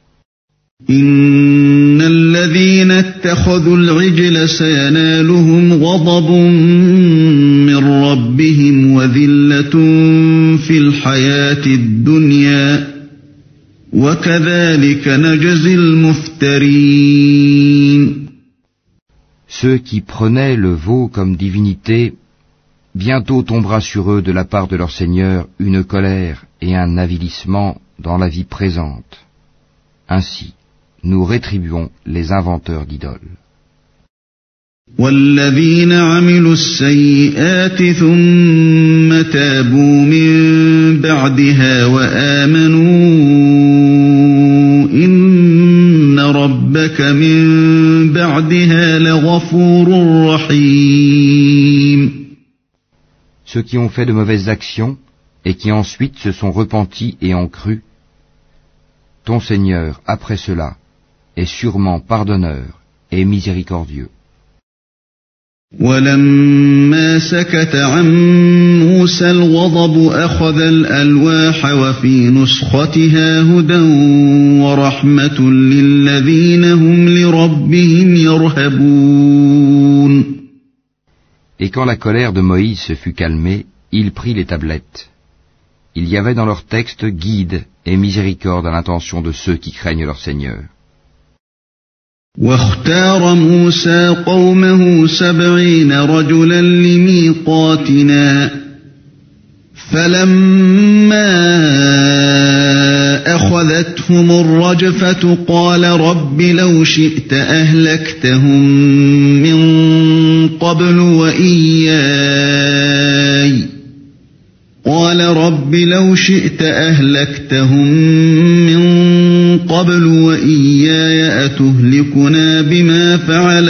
إن الذين اتخذوا العجل سينالهم غضب من ربهم وذلة في الحياة الدنيا وكذلك نجزي المفترين. Ceux qui prenaient le veau comme divinité, bientôt tombera sur eux de la part de leur Seigneur une colère et un avilissement dans la vie présente. Ainsi, nous rétribuons les inventeurs d'idoles. والذين عملوا السيئات ثم تابوا من بعدها وآمنوا إن ربك من بعدها لغفور رحيم. Ceux qui ont fait de mauvaises actions et qui ensuite se sont repentis et ont cru, ton Seigneur, après cela, est sûrement pardonneur et miséricordieux. ولما سكت عن موسى الغضب أخذ الألواح وفي نسختها هدى ورحمة للذين هم لربهم يرهبون. Et quand la colère de Moïse se fut calmée, il prit les tablettes. Il y avait dans leur texte guide et miséricorde à l'intention de ceux qui craignent leur Seigneur. واختار موسى قومه 70 رجلا لميقاتنا فلما أخذتهم الرجفة قال رب لو شئت أهلكتهم من قبل وإياي قال رب لو شئت أهلكتهم من قبل وإياي أتهلكنا بما فعل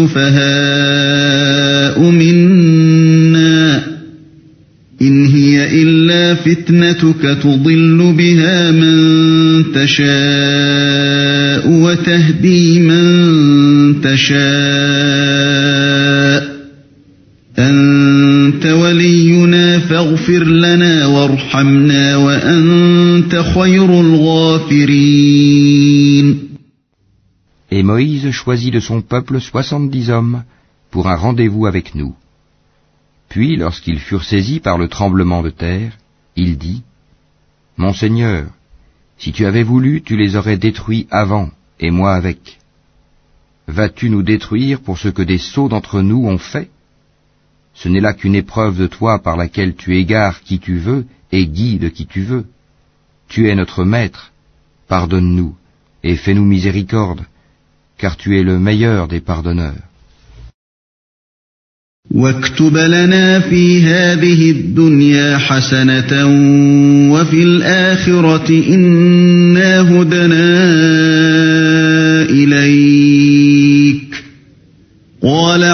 السفهاء منا إن هي إلا فتنتك تضل بها من تشاء وتهدي من تشاء أنت ولينا فاغفر لنا وارحمنا وأنت خير الغافرين. Et Moïse choisit de son peuple 70 hommes pour un rendez-vous avec nous. Puis, lorsqu'ils furent saisis par le tremblement de terre, il dit, « Mon Seigneur, si tu avais voulu, tu les aurais détruits avant, et moi avec. Vas-tu nous détruire pour ce que des sots d'entre nous ont fait ? Ce n'est là qu'une épreuve de toi par laquelle tu égares qui tu veux et guides qui tu veux. Tu es notre maître, pardonne-nous et fais-nous miséricorde, car tu es le meilleur des pardonneurs. واكتب لنا في هذه الدنيا حسنة وفي الآخرة إنا هدنا إليك قال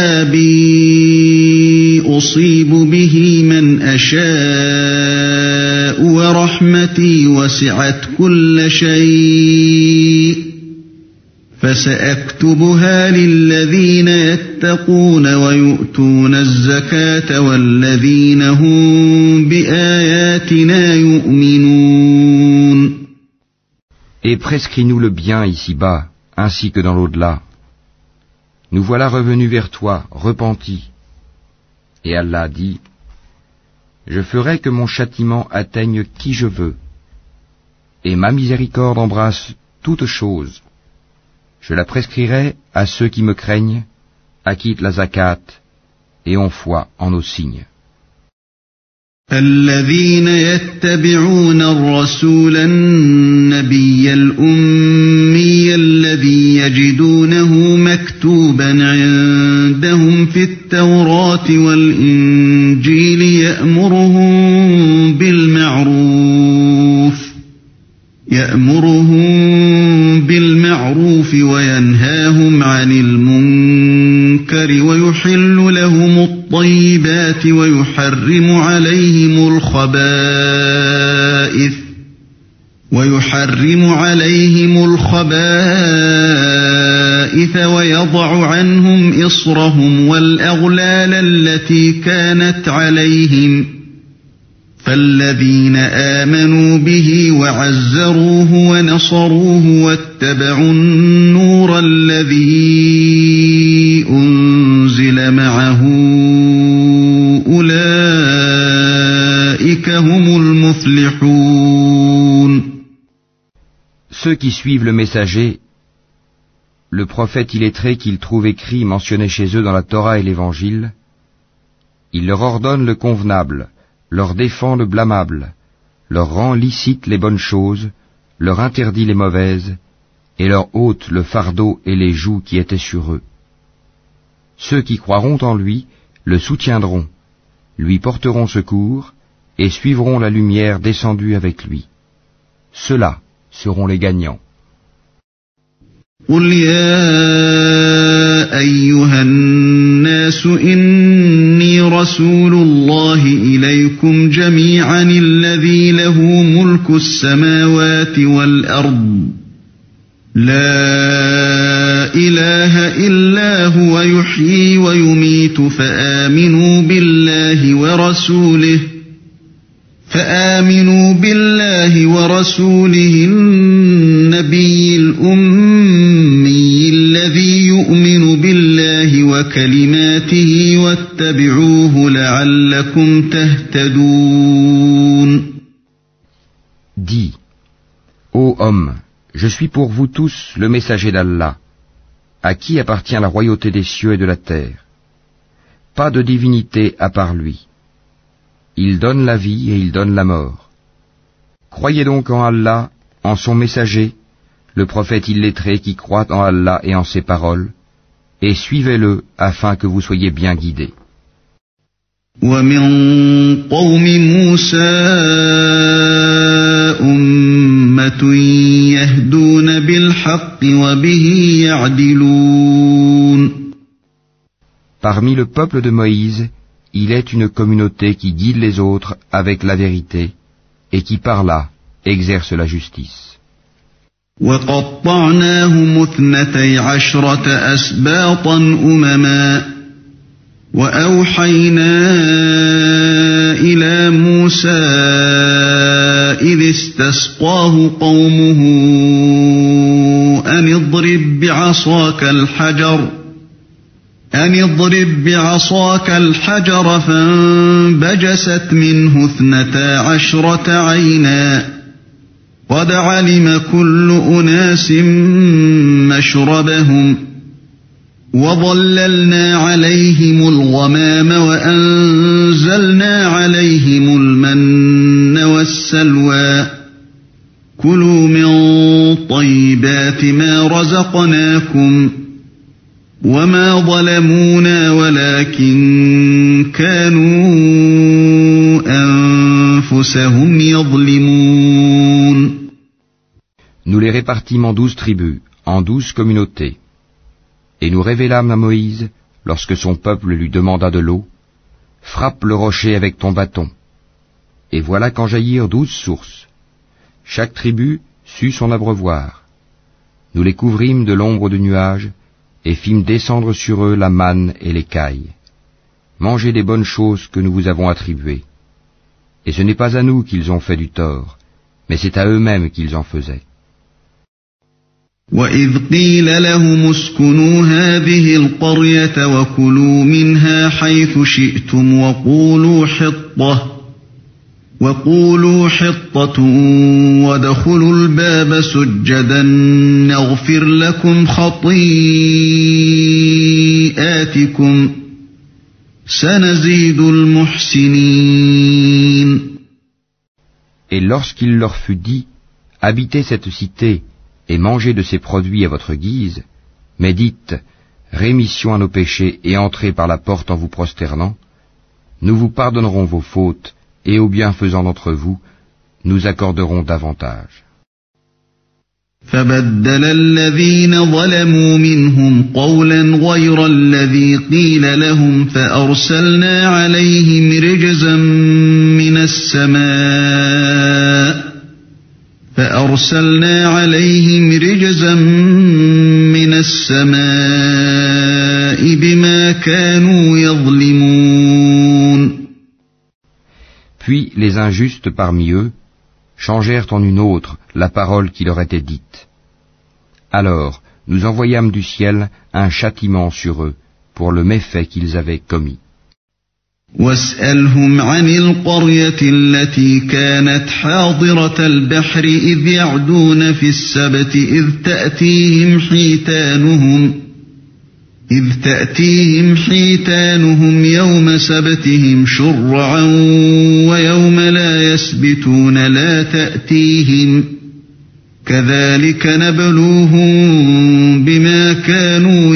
عذابي أصيب به من أشاء ورحمتي وسعت كل شيء فسأكتبها للذين يتقون ويؤتون الزكاة والذين هم بآياتنا يؤمنون. Et prescris-nous le bien ici-bas, ainsi que dans l'au-delà. Nous voilà revenus vers toi, repentis. Et Allah dit, je ferai que mon châtiment atteigne qui je veux, et ma miséricorde embrasse toute chose. Je la prescrirai à ceux qui me craignent, acquittent la zakat et ont foi en nos signes. الذين يتبعون الرسول النبي الأمي الذي يجدونه مكتوبا عندهم في التوراة والإنجيل يأمرهم بالمعروف وينهاهم عن المنكر ويحل لهم الطيبات ويحرم عليهم الخبائث ويضع عنهم إصرهم والأغلال التي كانت عليهم فالذين آمنوا به وعزروه ونصروه واتبعوا النور الذي أنزل معه أولئك هم المفلحون. Ceux qui suivent le messager, le prophète illettré qu'ils trouvent écrit mentionné chez eux dans la Torah et l'Évangile, il leur ordonne le convenable, leur défend le blâmable, leur rend licite les bonnes choses, leur interdit les mauvaises, et leur ôte le fardeau et les jougs qui étaient sur eux. Ceux qui croiront en lui le soutiendront, lui porteront secours, et suivront la lumière descendue avec lui. Ceux-là seront les gagnants. قل يا أيها الناس إني رسول الله إليكم جميعا الذي له ملك السماوات والأرض لا إله إلا هو يحيي ويميت فآمنوا بالله ورسوله النبي الأمي الذي يؤمن بالله وكلماته واتبعوه لعلكم تهتدون. Dis, ô homme, je suis pour vous tous le messager d'Allah, à qui appartient la royauté des cieux et de la terre. Pas de divinité à part lui. Il donne la vie et il donne la mort. Croyez donc en Allah, en son messager, le prophète illettré qui croit en Allah et en ses paroles, et suivez-le afin que vous soyez bien guidés. ومن قوم موسى أمة يهدون بالحق وبه يعدلون. Parmi le peuple de Moïse, il est une communauté qui guide les autres avec la vérité et qui par là exerce la justice. وقطعناهم 12 أسباطا أمما وأوحينا إلى موسى إذ استسقاه قومه أن اضرب بعصاك الحجر فانبجست منه 12 عينا قد علم كل أناس مشربهم وظللنا عليهم الغمام وأنزلنا عليهم المن والسلوى كلوا من طيبات ما رزقناكم وما ظلمونا ولكن كانوا أنفسهم يظلمون. Nous les répartîmes en 12 tribus, en 12 communautés. Et nous révélâmes à Moïse, lorsque son peuple lui demanda de l'eau, frappe le rocher avec ton bâton. Et voilà qu'en jaillirent 12 sources. Chaque tribu sut son abreuvoir. Nous les couvrîmes de l'ombre du nuage, et fîmes descendre sur eux la manne et l'écaille. Mangez des bonnes choses que nous vous avons attribuées. Et ce n'est pas à nous qu'ils ont fait du tort, mais c'est à eux-mêmes qu'ils en faisaient. وَإِذْ قِيلَ لَهُمُ اسْكُنُوا هَٰذِهِ الْقَرْيَةَ وَكُلُوا مِنْهَا حَيْثُ شِئْتُمْ وَقُولُوا حِطَّةٌ وَادْخُلُوا الْبَابَ سُجَّدًا نَغْفِرْ لَكُمْ خَطِيئَاتِكُمْ سَنَزِيدُ الْمُحْسِنِينَ. Et lorsqu'il leur fut dit, habitez cette cité et mangez de ses produits à votre guise, mais dites, rémission à nos péchés et entrez par la porte en vous prosternant, nous vous pardonnerons vos fautes et aux bienfaisants d'entre vous, nous accorderons davantage. فبدل الذين ظلموا منهم قولا غير الذي قيل لهم فأرسلنا عليهم رجزا من السماء بما كانوا يظلمون. Puis les injustes parmi eux changèrent en une autre la parole qui leur était dite. Alors nous envoyâmes du ciel un châtiment sur eux pour le méfait qu'ils avaient commis. واسألهم عن القرية التي كانت حاضرة البحر إذ يعدون في السبت إذ تأتيهم حيتانهم يوم سبتهم شرعا ويوم لا يسبتون لا تأتيهم كذلك نبلوهم بما كانوا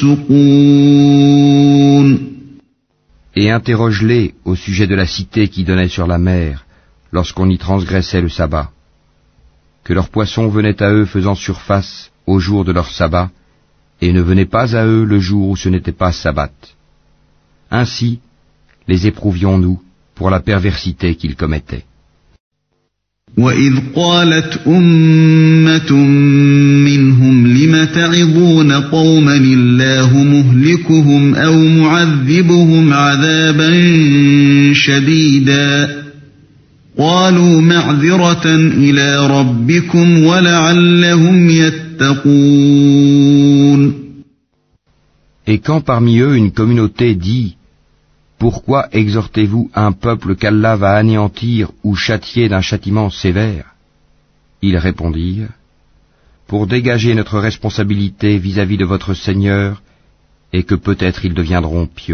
يفسقون. Et interroge-les au sujet de la cité qui donnait sur la mer, lorsqu'on y transgressait le sabbat, que leurs poissons venaient à eux faisant surface au jour de leur sabbat, et ne venaient pas à eux le jour où ce n'était pas sabbat. Ainsi, les éprouvions-nous pour la perversité qu'ils commettaient. وَإِذْ قَالَتْ أُمَّةٌ مِّنْهُمْ لِمَ تَعِظُونَ قَوْمًا اللَّهُ مُهْلِكُهُمْ أَوْ مُعَذِّبُهُمْ عَذَابًا شَدِيدًا قَالُوا مَعْذِرَةً إِلَىٰ رَبِّكُمْ وَلَعَلَّهُمْ يَتَّقُونَ. Et quand parmi eux une communauté dit « Pourquoi exhortez-vous un peuple qu'Allah va anéantir ou châtier d'un châtiment sévère ?» Ils répondirent « Pour dégager notre responsabilité vis-à-vis de votre Seigneur et que peut-être ils deviendront pieux. »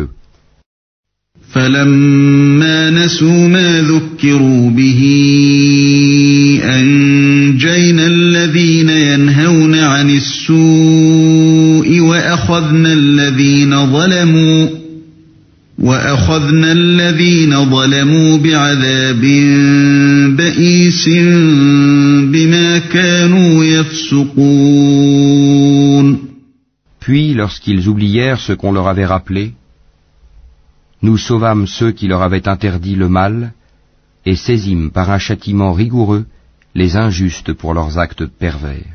فَلَمَّا نَسُوا مَا ذُكِّرُوا بِهِ أَنجَيْنَا الَّذِينَ يَنْهَوْنَ عَنِ السُّوءِ وَأَخَذْنَا الَّذِينَ ظَلَمُوا بِعَذَابٍ بَئِيسٍ بِمَا كَانُوا يَفْسُقُونَ. Puis, lorsqu'ils oublièrent ce qu'on leur avait rappelé, nous sauvâmes ceux qui leur avaient interdit le mal et saisîmes par un châtiment rigoureux les injustes pour leurs actes pervers.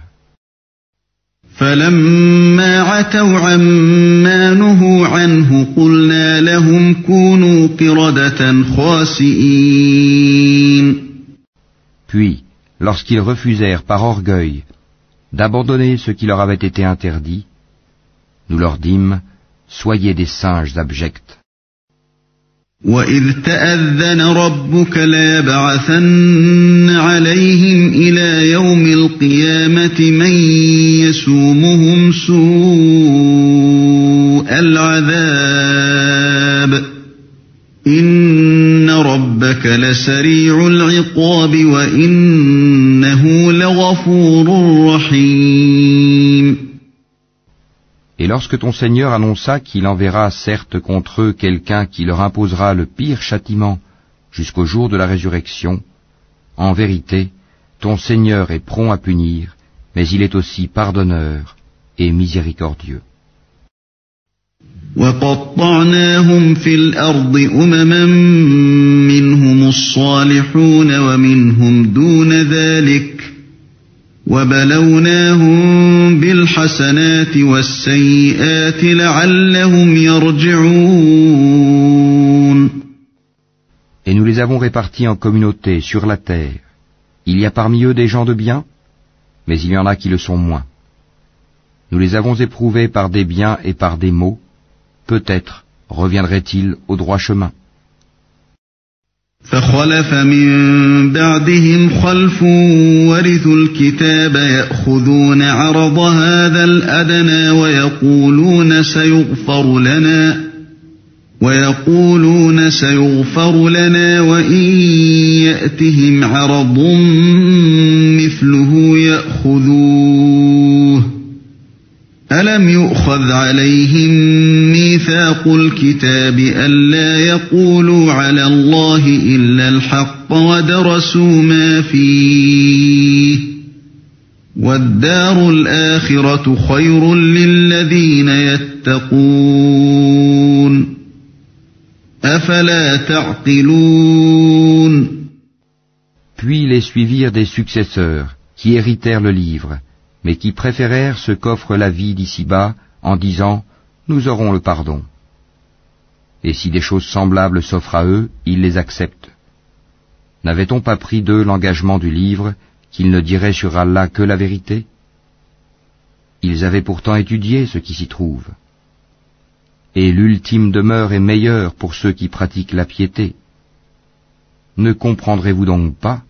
فَلَمَّا عَتَوْا عَمَّا نُهُوا عَنْهُ قُلْنَا لَهُمْ كُونُوا قِرَدَةً خَاسِئِينَ. Puis, lorsqu'ils refusèrent par orgueil d'abandonner ce qui leur avait été interdit, nous leur dîmes, soyez des singes abjects. وَإِذْ تَأَذَّنَ رَبُّكَ لَيَبْعَثَنَّ عَلَيْهِمْ إِلَى يَوْمِ الْقِيَامَةِ مَن يَسُومُهُمْ سُوءَ الْعَذَابِ إِنَّ رَبَّكَ لَسَرِيعُ الْعِقَابِ وَإِنَّهُ لَغَفُورٌ رَّحِيمٌ. Et lorsque ton Seigneur annonça qu'il enverra certes contre eux quelqu'un qui leur imposera le pire châtiment jusqu'au jour de la résurrection, en vérité, ton Seigneur est prompt à punir, mais il est aussi pardonneur et miséricordieux. وَقَطَّعْنَاهُمْ فِي الْأَرْضِ أُمَمًا مِّنْهُمُ الصَّالِحُونَ وَمِنْهُمْ دُونَ ذَلِكَ وَبَلَوْنَاهُمْ بِالْحَسَنَاتِ وَالسَّيِّئَاتِ لَعَلَّهُمْ يَرْجِعُونَ. Et nous les avons répartis en communautés sur la terre. Il y a parmi eux des gens de bien, mais il y en a qui le sont moins. Nous les avons éprouvés par des biens et par des maux. Peut-être reviendraient-ils au droit chemin. فَخَلَفَ مِن بَعْدِهِمْ خَلْفٌ وَرِثُوا الْكِتَابَ يَأْخُذُونَ عَرَضَ هَذَا الْأَدْنَىٰ وَيَقُولُونَ سَيُغْفَرُ لَنَا وَإِن يَأْتِهِمْ عَرَضٌ مِّثْلُهُ يَأْخُذُوهُ أَلَمْ يُؤْخَذْ عَلَيْهِمْ مِيثَاقُ الْكِتَابِ أَلَّا يَقُولُوا عَلَى اللَّهِ إِلَّا الْحَقَّ وَدَرَسُوا مَا فِيهِ وَالدَّارُ الْآخِرَةُ خَيْرٌ لِّلَّذِينَ يَتَّقُونَ أَفَلَا تَعْقِلُونَ. Puis les suivirent des successeurs qui héritèrent le livre, mais qui préférèrent ce qu'offre la vie d'ici-bas en disant « Nous aurons le pardon ». Et si des choses semblables s'offrent à eux, ils les acceptent. N'avait-on pas pris d'eux l'engagement du livre qu'ils ne diraient sur Allah que la vérité? Ils avaient pourtant étudié ce qui s'y trouve. Et l'ultime demeure est meilleure pour ceux qui pratiquent la piété. Ne comprendrez-vous donc pas?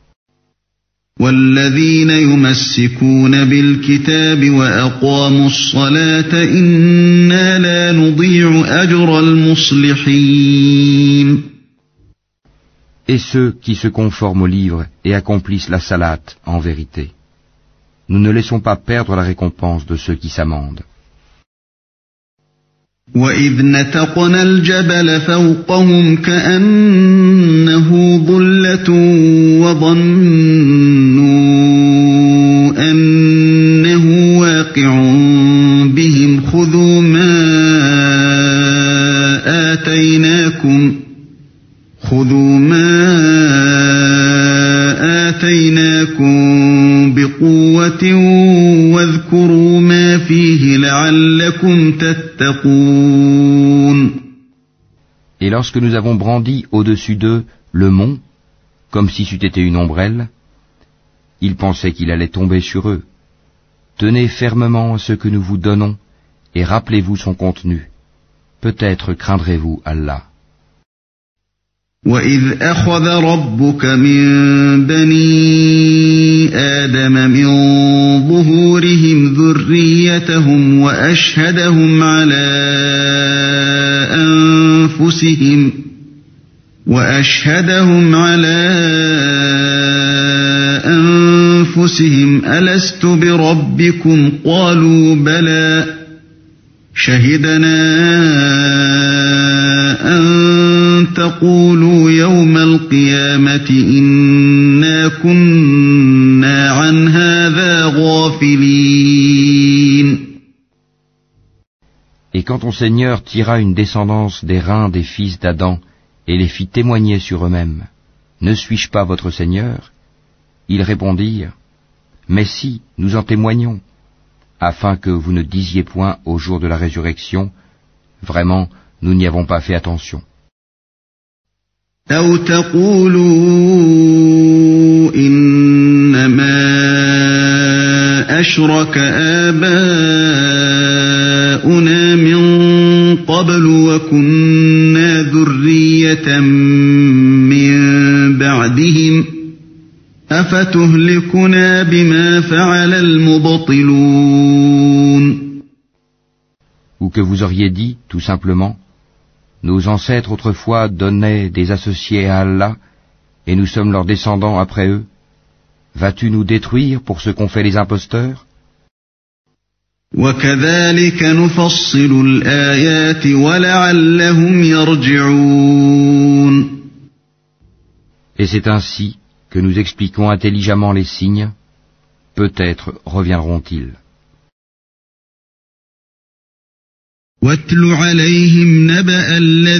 والذين يمسكون بالكتاب وأقاموا الصلاة إنا لا نضيع أجر المصلحين. Et ceux qui se conforment au livre et accomplissent la salate en vérité. Nous ne laissons pas perdre la récompense de ceux qui s'amendent. وَإِذْ نَتَقْنَا الْجَبَلَ فَوْقَهُمْ كَأَنَّهُ ظُلَّةٌ وَظَنُّوا أَنَّهُ واقع بِهِمْ خُذُوا مَا آتَيْنَاكُمْ بِقُوَّةٍ وَاذْكُرُوا مَا فِيهِ لَعَلَّكُمْ تَتَّقُونَ. Et lorsque nous avons brandi au-dessus d'eux le mont, comme si c'eût été une ombrelle, ils pensaient qu'il allait tomber sur eux. Tenez fermement ce que nous vous donnons et rappelez-vous son contenu. Peut-être craindrez-vous Allah. وَإِذْ أَخَذَ رَبُّكَ مِن بَنِي آدَمَ مِن ظُهُورِهِمْ ذُرِّيَّتَهُمْ وَأَشْهَدَهُمْ عَلَىٰ أَنفُسِهِمْ أَلَسْتُ بِرَبِّكُمْ قَالُوا بَلَىٰ شَهِدْنَا أَن تَقُولُوا يَوْمَ الْقِيَامَةِ إِنَّا كُنَّا عَنْ هَٰذَا غَافِلِينَ. Et quand ton Seigneur tira une descendance des reins des fils d'Adam et les fit témoigner sur eux-mêmes, ne suis-je pas votre Seigneur? Ils répondirent, mais si, nous en témoignons, afin que vous ne disiez point au jour de la résurrection, vraiment, nous n'y avons pas fait attention. أَوْ تَقُولُوا إِنَّمَا أَشْرَكَ آبَاؤُنَا مِن قَبْلُ وَكُنَّا ذُرِّيَّةً مِّن بَعْدِهِمْ أَفَتُهْلِكُنَا بِمَا فَعَلَ الْمُبْطِلُونَ. Ou que vous auriez dit, tout simplement, nos ancêtres autrefois donnaient des associés à Allah, et nous sommes leurs descendants après eux. Vas-tu nous détruire pour ce qu'ont fait les imposteurs? وَكَذَلِكَ نُفَصِّلُ الْآيَاتِ وَلَعَلَّهُمْ يَرْجِعُونَ. Et c'est ainsi que nous expliquons intelligemment les signes, peut-être reviendront-ils. وَاتْلُ عَلَيْهِمْ نَبَأَ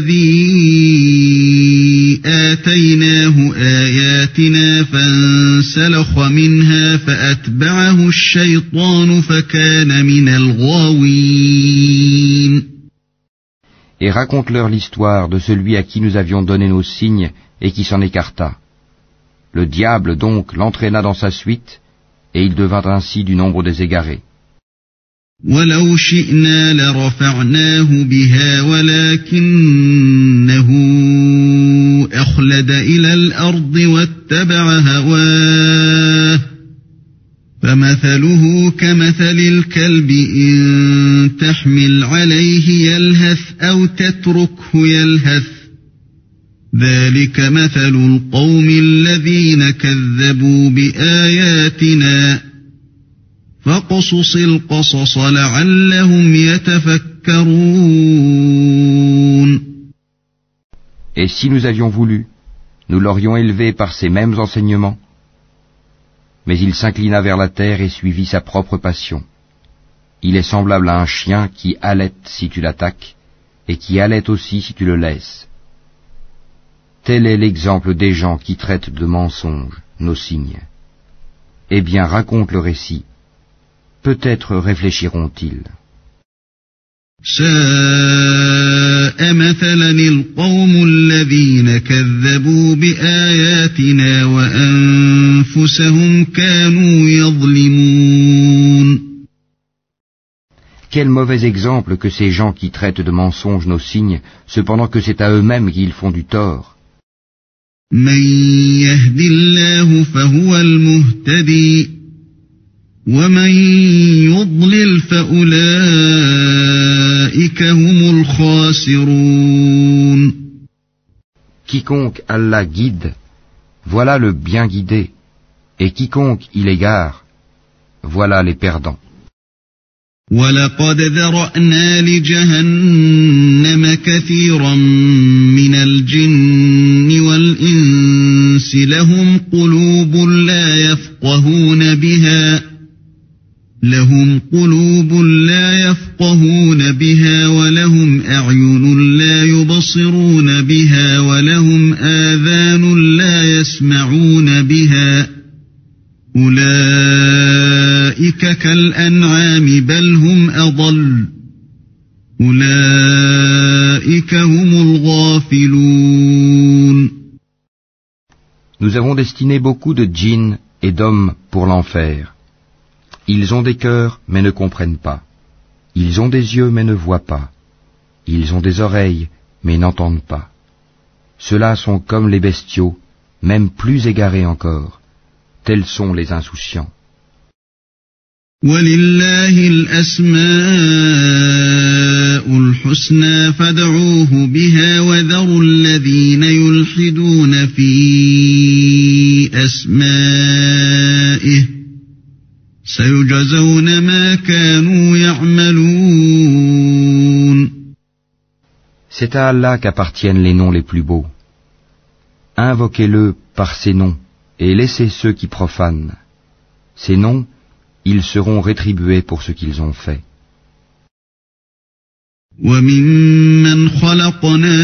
الَّذِي آتَيْنَاهُ آيَاتِنَا فَانسَلَخَ مِنْهَا فَأَتْبَعَهُ الشَّيْطَانُ فَكَانَ مِنَ الْغَاوِينَ. Et raconte-leur l'histoire de celui à qui nous avions donné nos signes et qui s'en écarta. Le diable donc l'entraîna dans sa suite, et il devint ainsi du nombre des égarés. وَلَوْ شِئْنَا لَرَفَعْنَاهُ بِهَا وَلَكِنَّهُ أَخْلَدَ إِلَى الْأَرْضِ وَاتَّبَعَ هَوَاهُ فَمَثَلُهُ كَمَثَلِ الْكَلْبِ إِن تَحْمِلْ عَلَيْهِ يَلْهَثْ أَوْ تَتْرُكْهُ يَلْهَث ذَلِكَ مَثَلُ الْقَوْمِ الَّذِينَ كَذَّبُوا بِآيَاتِنَا فَاقْصُصِ الْقَصَصَ لَعَلَّهُمْ يَتَفَكَّرُونَ. Et si nous avions voulu, nous l'aurions élevé par ces mêmes enseignements. Mais il s'inclina vers la terre et suivit sa propre passion. Il est semblable à un chien qui halète si tu l'attaques, et qui halète aussi si tu le laisses. Tel est l'exemple des gens qui traitent de mensonges nos signes. Eh bien, raconte le récit. Peut-être réfléchiront-ils. ساء مثلا القوم الذين كذبوا بآياتنا وأنفسهم كانوا يظلمون. Quel mauvais exemple que ces gens qui traitent de mensonges nos signes, cependant que c'est à eux-mêmes qu'ils font du tort. من يهد الله فهو المهتدي ومن يضلل فأولئك هم الخاسرون. Quiconque Allah guide, voilà le bien guidé, et quiconque il égare, voilà les perdants. وَلَقَدْ ذَرَأْنَا لِجَهَنَّمَ كَثِيرًا مِنَ الْجِنِّ وَالْإِنسِ لَهُمْ قُلُوبٌ لَا يَفْقَهُونَ بِهَا وَلَهُمْ أَعْيُنٌ لَا يُبْصِرُونَ بِهَا وَلَهُمْ آذَانٌ لَا يَسْمَعُونَ بِهَا أُولَئِكَ كَالْأَنْعَامِ بَلْ هُمْ أَضَلُّ أُولَئِكَ هُمُ الْغَافِلُونَ. Nous avons destiné beaucoup de djinns et d'hommes pour l'enfer. Ils ont des cœurs, mais ne comprennent pas. Ils ont des yeux, mais ne voient pas. Ils ont des oreilles, mais n'entendent pas. Ceux-là sont comme les bestiaux, même plus égarés encore. Tels sont les insouciants. وَلِلَّهِ الْأَسْمَاءُ الْحُسْنَى فَادْعُوهُ بِهَا وَذَرُوا الَّذِينَ يُلْحِدُونَ فِي أَسْمَائِهِ سَيُجْزَوْنَ مَا كَانُوا يَعْمَلُونَ. C'est à Allah qu'appartiennent les noms les plus beaux. Invoquez-le par ces noms et laissez ceux qui profanent. Ces noms, ils seront rétribués pour ce qu'ils ont fait. وَمِمَّنْ خَلَقْنَا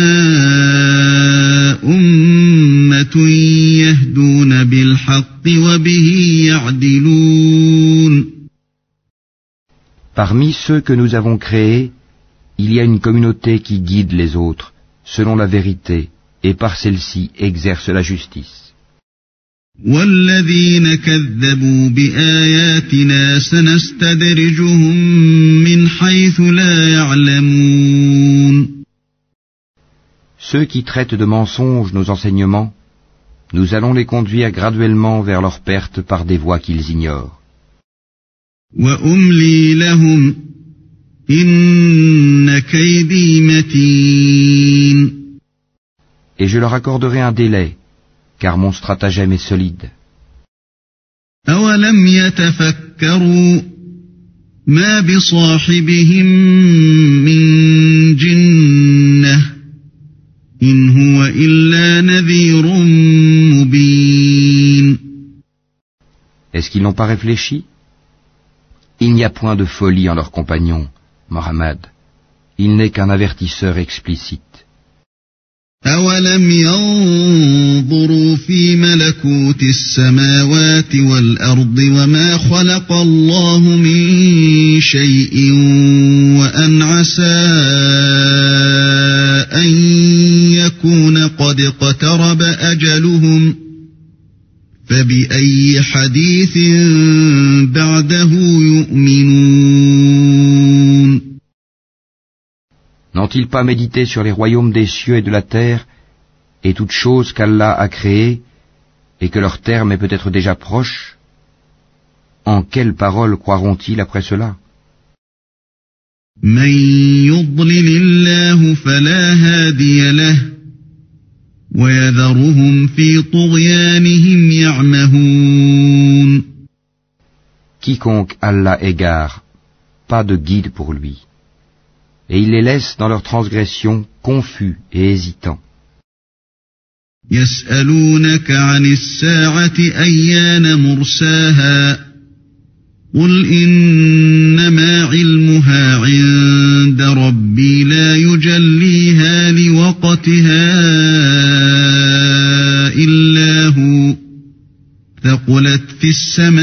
أُمَّةٌ يَهْدُونَ بِالْحَقِّ وَبِهِ يَعْدِلُونَ. Parmi ceux que nous avons créés, il y a une communauté qui guide les autres, selon la vérité, et par celle-ci exerce la justice. وَالَّذِينَ كَذَّبُوا بِآيَاتِنَا سَنَسْتَدْرِجُهُم مِّنْ حَيْثُ لَا يَعْلَمُونَ. Ceux qui traitent de mensonges nos enseignements, nous allons les conduire graduellement vers leur perte par des voies qu'ils ignorent. وَأُمْلِي لَهُمْ إِنَّ كَيْدِي مَتِينٌ. Et je leur accorderai un délai, car mon stratagème est solide. أَوَلَمْ يَتَفَكَّرُوا مَا بِصَاحِبِهِم مِّن جِنَّةٍ إِنْ هُوَ إِلَّا نَذِيرٌ مُّبِينٌ. Est-ce qu'ils n'ont pas réfléchi? Il n'y a point de folie en leur compagnon, Mohammed. Il n'est qu'un avertisseur explicite. أَوَلَمْ يَنظُرُوا فِي مَلَكُوتِ السَّمَاوَاتِ وَالْأَرْضِ وَمَا خَلَقَ اللَّهُ مِن شَيْءٍ وَأَنْ عَسَىٰ أَن يَكُونَ قَدِ اقْتَرَبَ أَجَلُهُمْ فَبِأَيِّ حَدِيثٍ بَعْدَهُ يُؤْمِنُونَ. N'ont-ils pas médité sur les royaumes des cieux et de la terre, et toutes choses qu'Allah a créées, et que leur terme est peut-être déjà proche? En quelles paroles croiront-ils après cela? مَن يُضْلِلِ اللَّهُ فَلَا هَادِيَ لَهُ وَيَذَرُهُمْ فِي طُغْيَانِهِمْ يَعْمَهُونَ. Quiconque Allah égare, pas de guide pour lui. Et il les laisse dans leur transgression confus et hésitants. يَسْأَلُونَكَ عَنِ السَّاعَةِ أَيَّانَ مُرْسَاهَا قُلْ إِنَّمَا عِلْمُهَا عِندَ رَبِّي لَا يُجَلِّيهَا لِوَقْتِهَا إِلَّا هُوَ ثَقُلَتْ فِي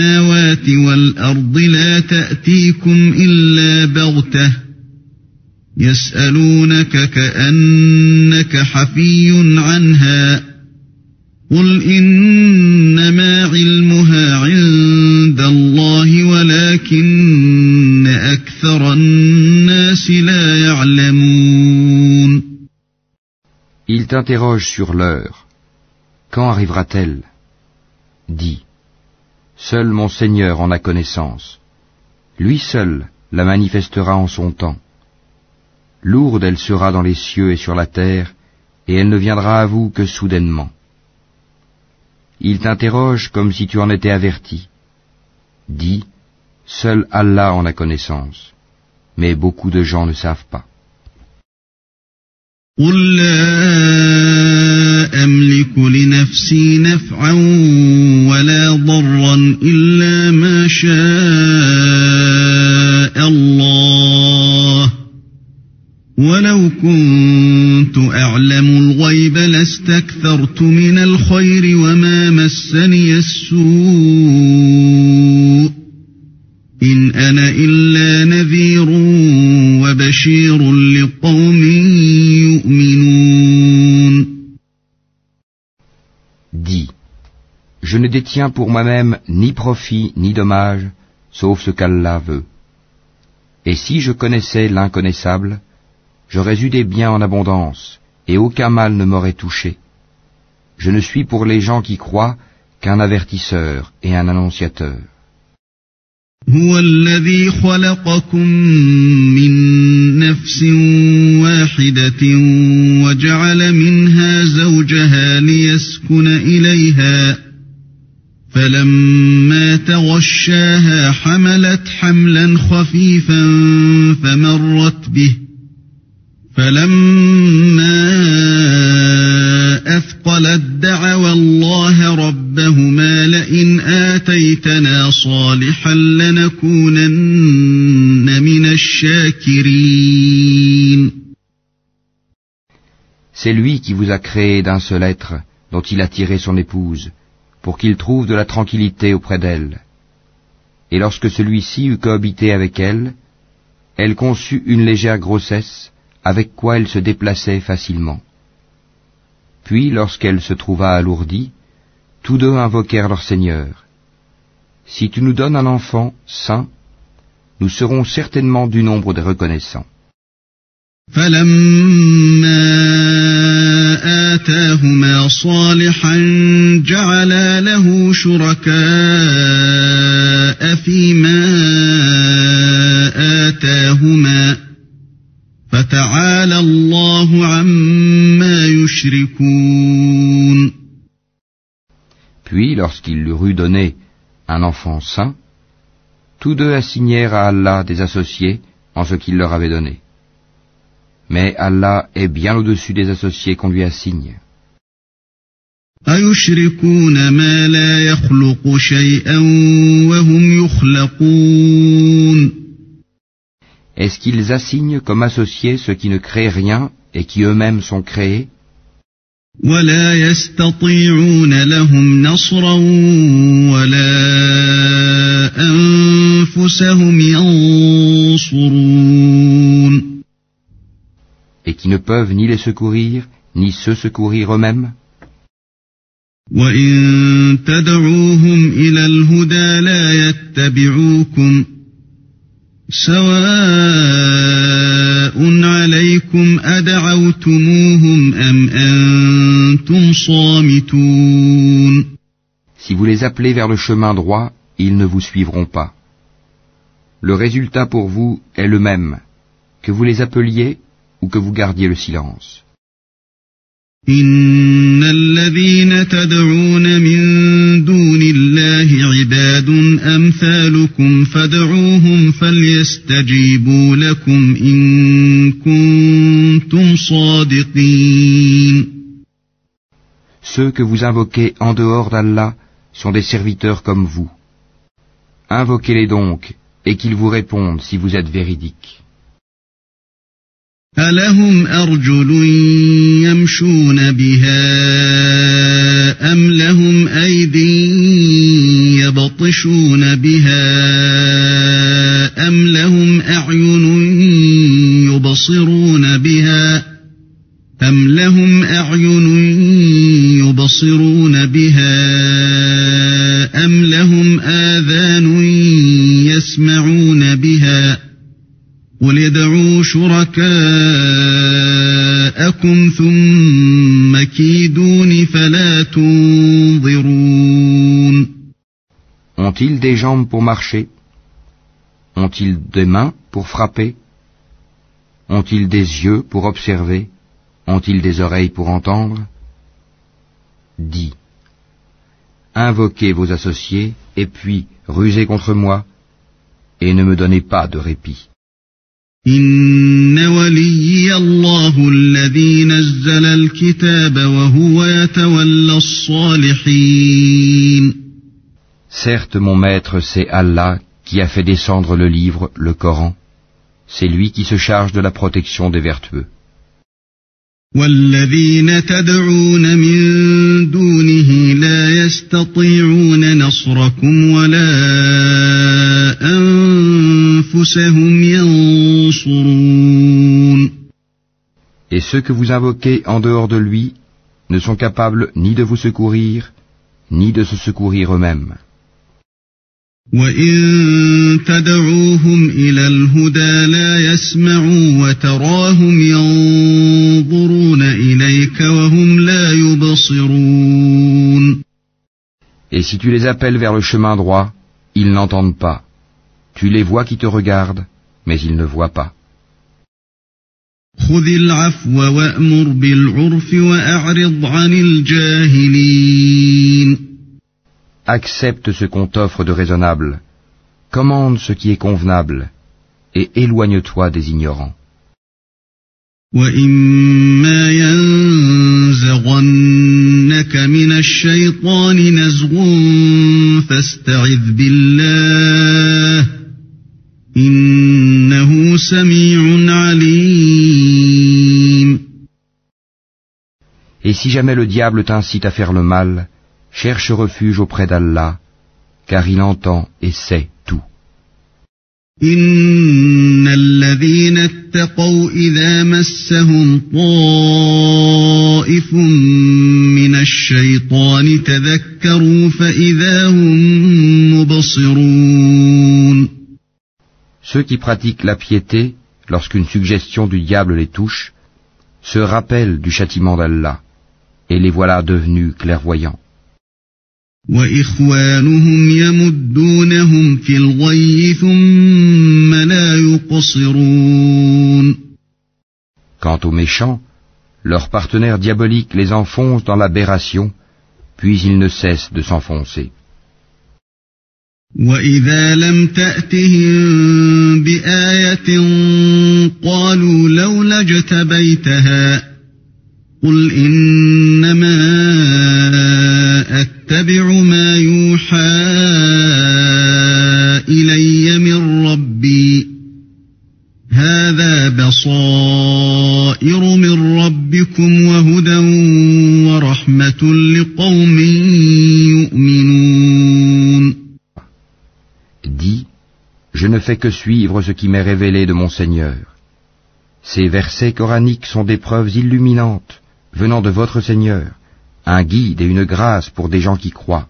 السَّمَاوَاتِ وَالْأَرْضِ لَا تَأْتِيكُمْ إِلَّا بَغْتَةً يسألونك كأنك حفي عنها قل إنما علمها عند الله ولكن أكثر الناس لا يعلمون. Ils t'interrogent sur l'heure. Quand arrivera-t-elle? Dis, seul mon Seigneur en a connaissance. Lui seul la manifestera en son temps. Lourde elle sera dans les cieux et sur la terre, et elle ne viendra à vous que soudainement. Ils t'interrogent comme si tu en étais averti. Dis, seul Allah en a connaissance, mais beaucoup de gens ne savent pas. قل لا أملك لنفسي نفعا ولا ضرا إلا ما شاء الله ولو كنت أعلم الغيب لاستكثرت من الخير وما مسني السوء إن أنا إلا نذير وبشير لقوم يؤمنون. Dis, je ne détiens pour moi-même ni profit ni dommage, sauf ce qu'Allah veut. Et si je connaissais l'inconnaissable, j'aurais eu des biens en abondance, et aucun mal ne m'aurait touché. Je ne suis pour les gens qui croient qu'un avertisseur et un annonciateur. هو الذي خلقكم من نفس واحدة وجعل منها زوجها ليسكن إليها فلما تغشاها حملت حملا خفيفا فمرت به فلما أثقلت دعوا الله ربهما لئن آتيتنا صالحا لنكونن من الشاكرين. C'est lui qui vous a créé d'un seul être, dont il a tiré son épouse, pour qu'il trouve de la tranquillité auprès d'elle. Et lorsque celui-ci eut cohabité avec elle, elle conçut une légère grossesse, avec quoi elle se déplaçait facilement. Puis, lorsqu'elle se trouva alourdie, tous deux invoquèrent leur Seigneur. Si tu nous donnes un enfant saint, nous serons certainement du nombre des reconnaissants. آتاهما صالحا جعلا له شركاء فيما آتاهما فتعالى الله عما يشركون. Puis, lorsqu'il leur eut donné un enfant saint, tous deux assignèrent à Allah des associés en ce qu'il leur avait donné. Mais Allah est bien au-dessus des associés qu'on lui assigne. أَيُشْرِكُونَ مَا لَا يَخْلُقُ شَيْئًا وَهُمْ يُخْلَقُونَ. Est-ce qu'ils assignent comme associés ceux qui ne créent rien et qui eux-mêmes sont créés? وَلَا يَسْتَطِيعُونَ لَهُمْ نَصْرًا وَلَا أَنفُسَهُمْ يَنصُرُونَ. Et qui ne peuvent ni les secourir, ni se secourir eux-mêmes? وَإِن تَدْعُوهُمْ إِلَى الْهُدَى لَا يَتَّبِعُوكُمْ سَوَاءٌ عَلَيْكُمْ أَدْعَوْتُمُوهُمْ أَمْ أَنْتُمْ صَامِتُونَ. Si vous les appelez vers le chemin droit, ils ne vous suivront pas. Le résultat pour vous est le même, que vous les appeliez ou que vous gardiez le silence. إِنَّ الَّذِينَ تَدْعُونَ مِن دُونِ اللَّهِ عِبَادٌ أَمْثَالُكُمْ فَادْعُوهُمْ فَلْيَسْتَجِيبُوا لَكُمْ إِن كُنتُمْ صَادِقِينَ. Ceux que vous invoquez en dehors d'Allah sont des serviteurs comme vous. Invoquez-les donc, et qu'ils vous répondent si vous êtes véridiques. أَلَهُمْ أَرْجُلٌ يَمْشُونَ بِهَا أَمْ لَهُمْ أَيْدٍ يَبْطِشُونَ بِهَا أَمْ لَهُمْ أَعْيُنٌ يُبْصِرُونَ يبصرون بها أم لهم آذان يسمعون بها قل ادعوا شركاءكم ثم كيدون فلا تنظرون. Ont-ils des jambes pour marcher? Ont-ils des mains pour frapper? Ont-ils des yeux pour observer? Ont-ils des oreilles pour entendre? Dis. Invoquez vos associés, et puis rusez contre moi, et ne me donnez pas de répit. إن وليي الله الذي نزل الكتاب وهو يتولى الصالحين. Certes, mon maître, c'est Allah qui a fait descendre le livre, le Coran. C'est lui qui se charge de la protection des vertueux. والذين تدعون من دونه لا يستطيعون نصركم ولا أنفسهم ينصرون. Et ceux que vous invoquez en dehors de lui ne sont capables ni de vous secourir, ni de se secourir eux-mêmes. وَإِن تَدْعُوهُمْ إِلَى الْهُدَى لَا يَسْمَعُوا وَتَرَاهُمْ يَنظُرُونَ إِلَيْكَ وَهُمْ لَا يُبْصِرُونَ. Et si tu les appelles vers le chemin droit, ils n'entendent pas. Tu les vois qui te regardent, mais ils ne voient pas. خُذِ الْعَفْوَ وَأْمُرْ بِالْعُرْفِ وَأَعْرِضْ عَنِ الْجَاهِلِينَ. Accepte ce qu'on t'offre de raisonnable, commande ce qui est convenable, et éloigne-toi des ignorants. وَإِمَّا يَنزَغَنَّكَ مِنَ الشَّيْطَانِ نَزْغٌ فَاسْتَعِذْ بِاللَّهِ إِنَّهُ سَمِيعٌ عَلِيمٌ. Et si jamais le diable t'incite à faire le mal, cherche refuge auprès d'Allah, car il entend et sait tout. إِنَّ الَّذِينَ اتَّقَوْا إِذَا مَسَّهُمْ طَائِفٌ مِّنَ الشَّيْطَانِ تَذَكَّرُوا فَإِذَا هُم مُبْصِرُونَ. Ceux qui pratiquent la piété, lorsqu'une suggestion du diable les touche, se rappellent du châtiment d'Allah, et les voilà devenus clairvoyants. وَإِخْوَانُهُمْ يَمُدُّونَهُمْ فِي الْغَيِّ ثُمَّ لَا يُقْصِرُونَ. Quant aux méchants, leurs partenaires diaboliques les enfoncent dans l'aberration, puis ils ne cessent de s'enfoncer. وَإِذَا لَمْ تَأْتِهِم بِآيَةٍ قَالُوا لَوْلَا اجْتَبَيْتَهَا قُلْ إِنَّمَا أَتَّبِعُ مَا يُوحَى إِلَيَّ مِن رَّبِّي هَذَا بَصَائِرُ مِن رَّبِّكُمْ وَهُدًى وَرَحْمَةٌ لِقَوْمٍ يُؤْمِنُونَ. Dis, je ne fais que suivre ce qui m'est révélé de mon Seigneur. Ces versets coraniques sont des preuves illuminantes venant de votre Seigneur, un guide et une grâce pour des gens qui croient.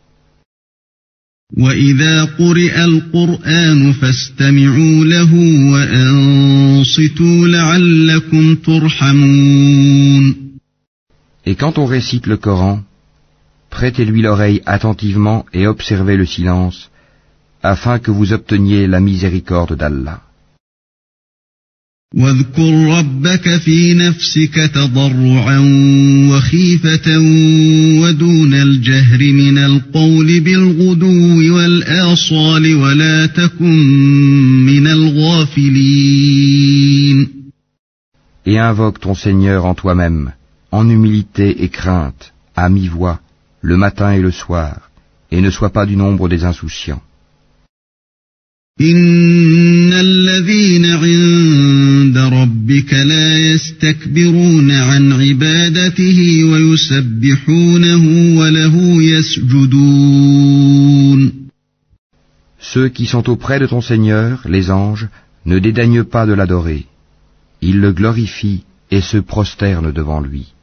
وَإِذَا قُرِئَ الْقُرْآنُ فَاسْتَمِعُوا لَهُ وَأَنصِتُوا لَعَلَّكُمْ تُرْحَمُونَ. Et quand on récite le Coran, prêtez-lui l'oreille attentivement et observez le silence, afin que vous obteniez la miséricorde d'Allah. واذكر ربك في نفسك تضرعا وخيفة ودون الجهر من القول بالغدو والآصال ولا تكن من الغافلين. Et invoque ton Seigneur en toi-même, en humilité et crainte, à mi-voix, le matin et le soir, et ne sois pas du nombre des insouciants. إن الذين عند ربك لا يستكبرون عن عبادته ويسبحونه وله يسجدون. Ceux qui sont auprès de ton Seigneur, les anges, ne dédaignent pas de l'adorer. Ils le glorifient et se prosternent devant lui.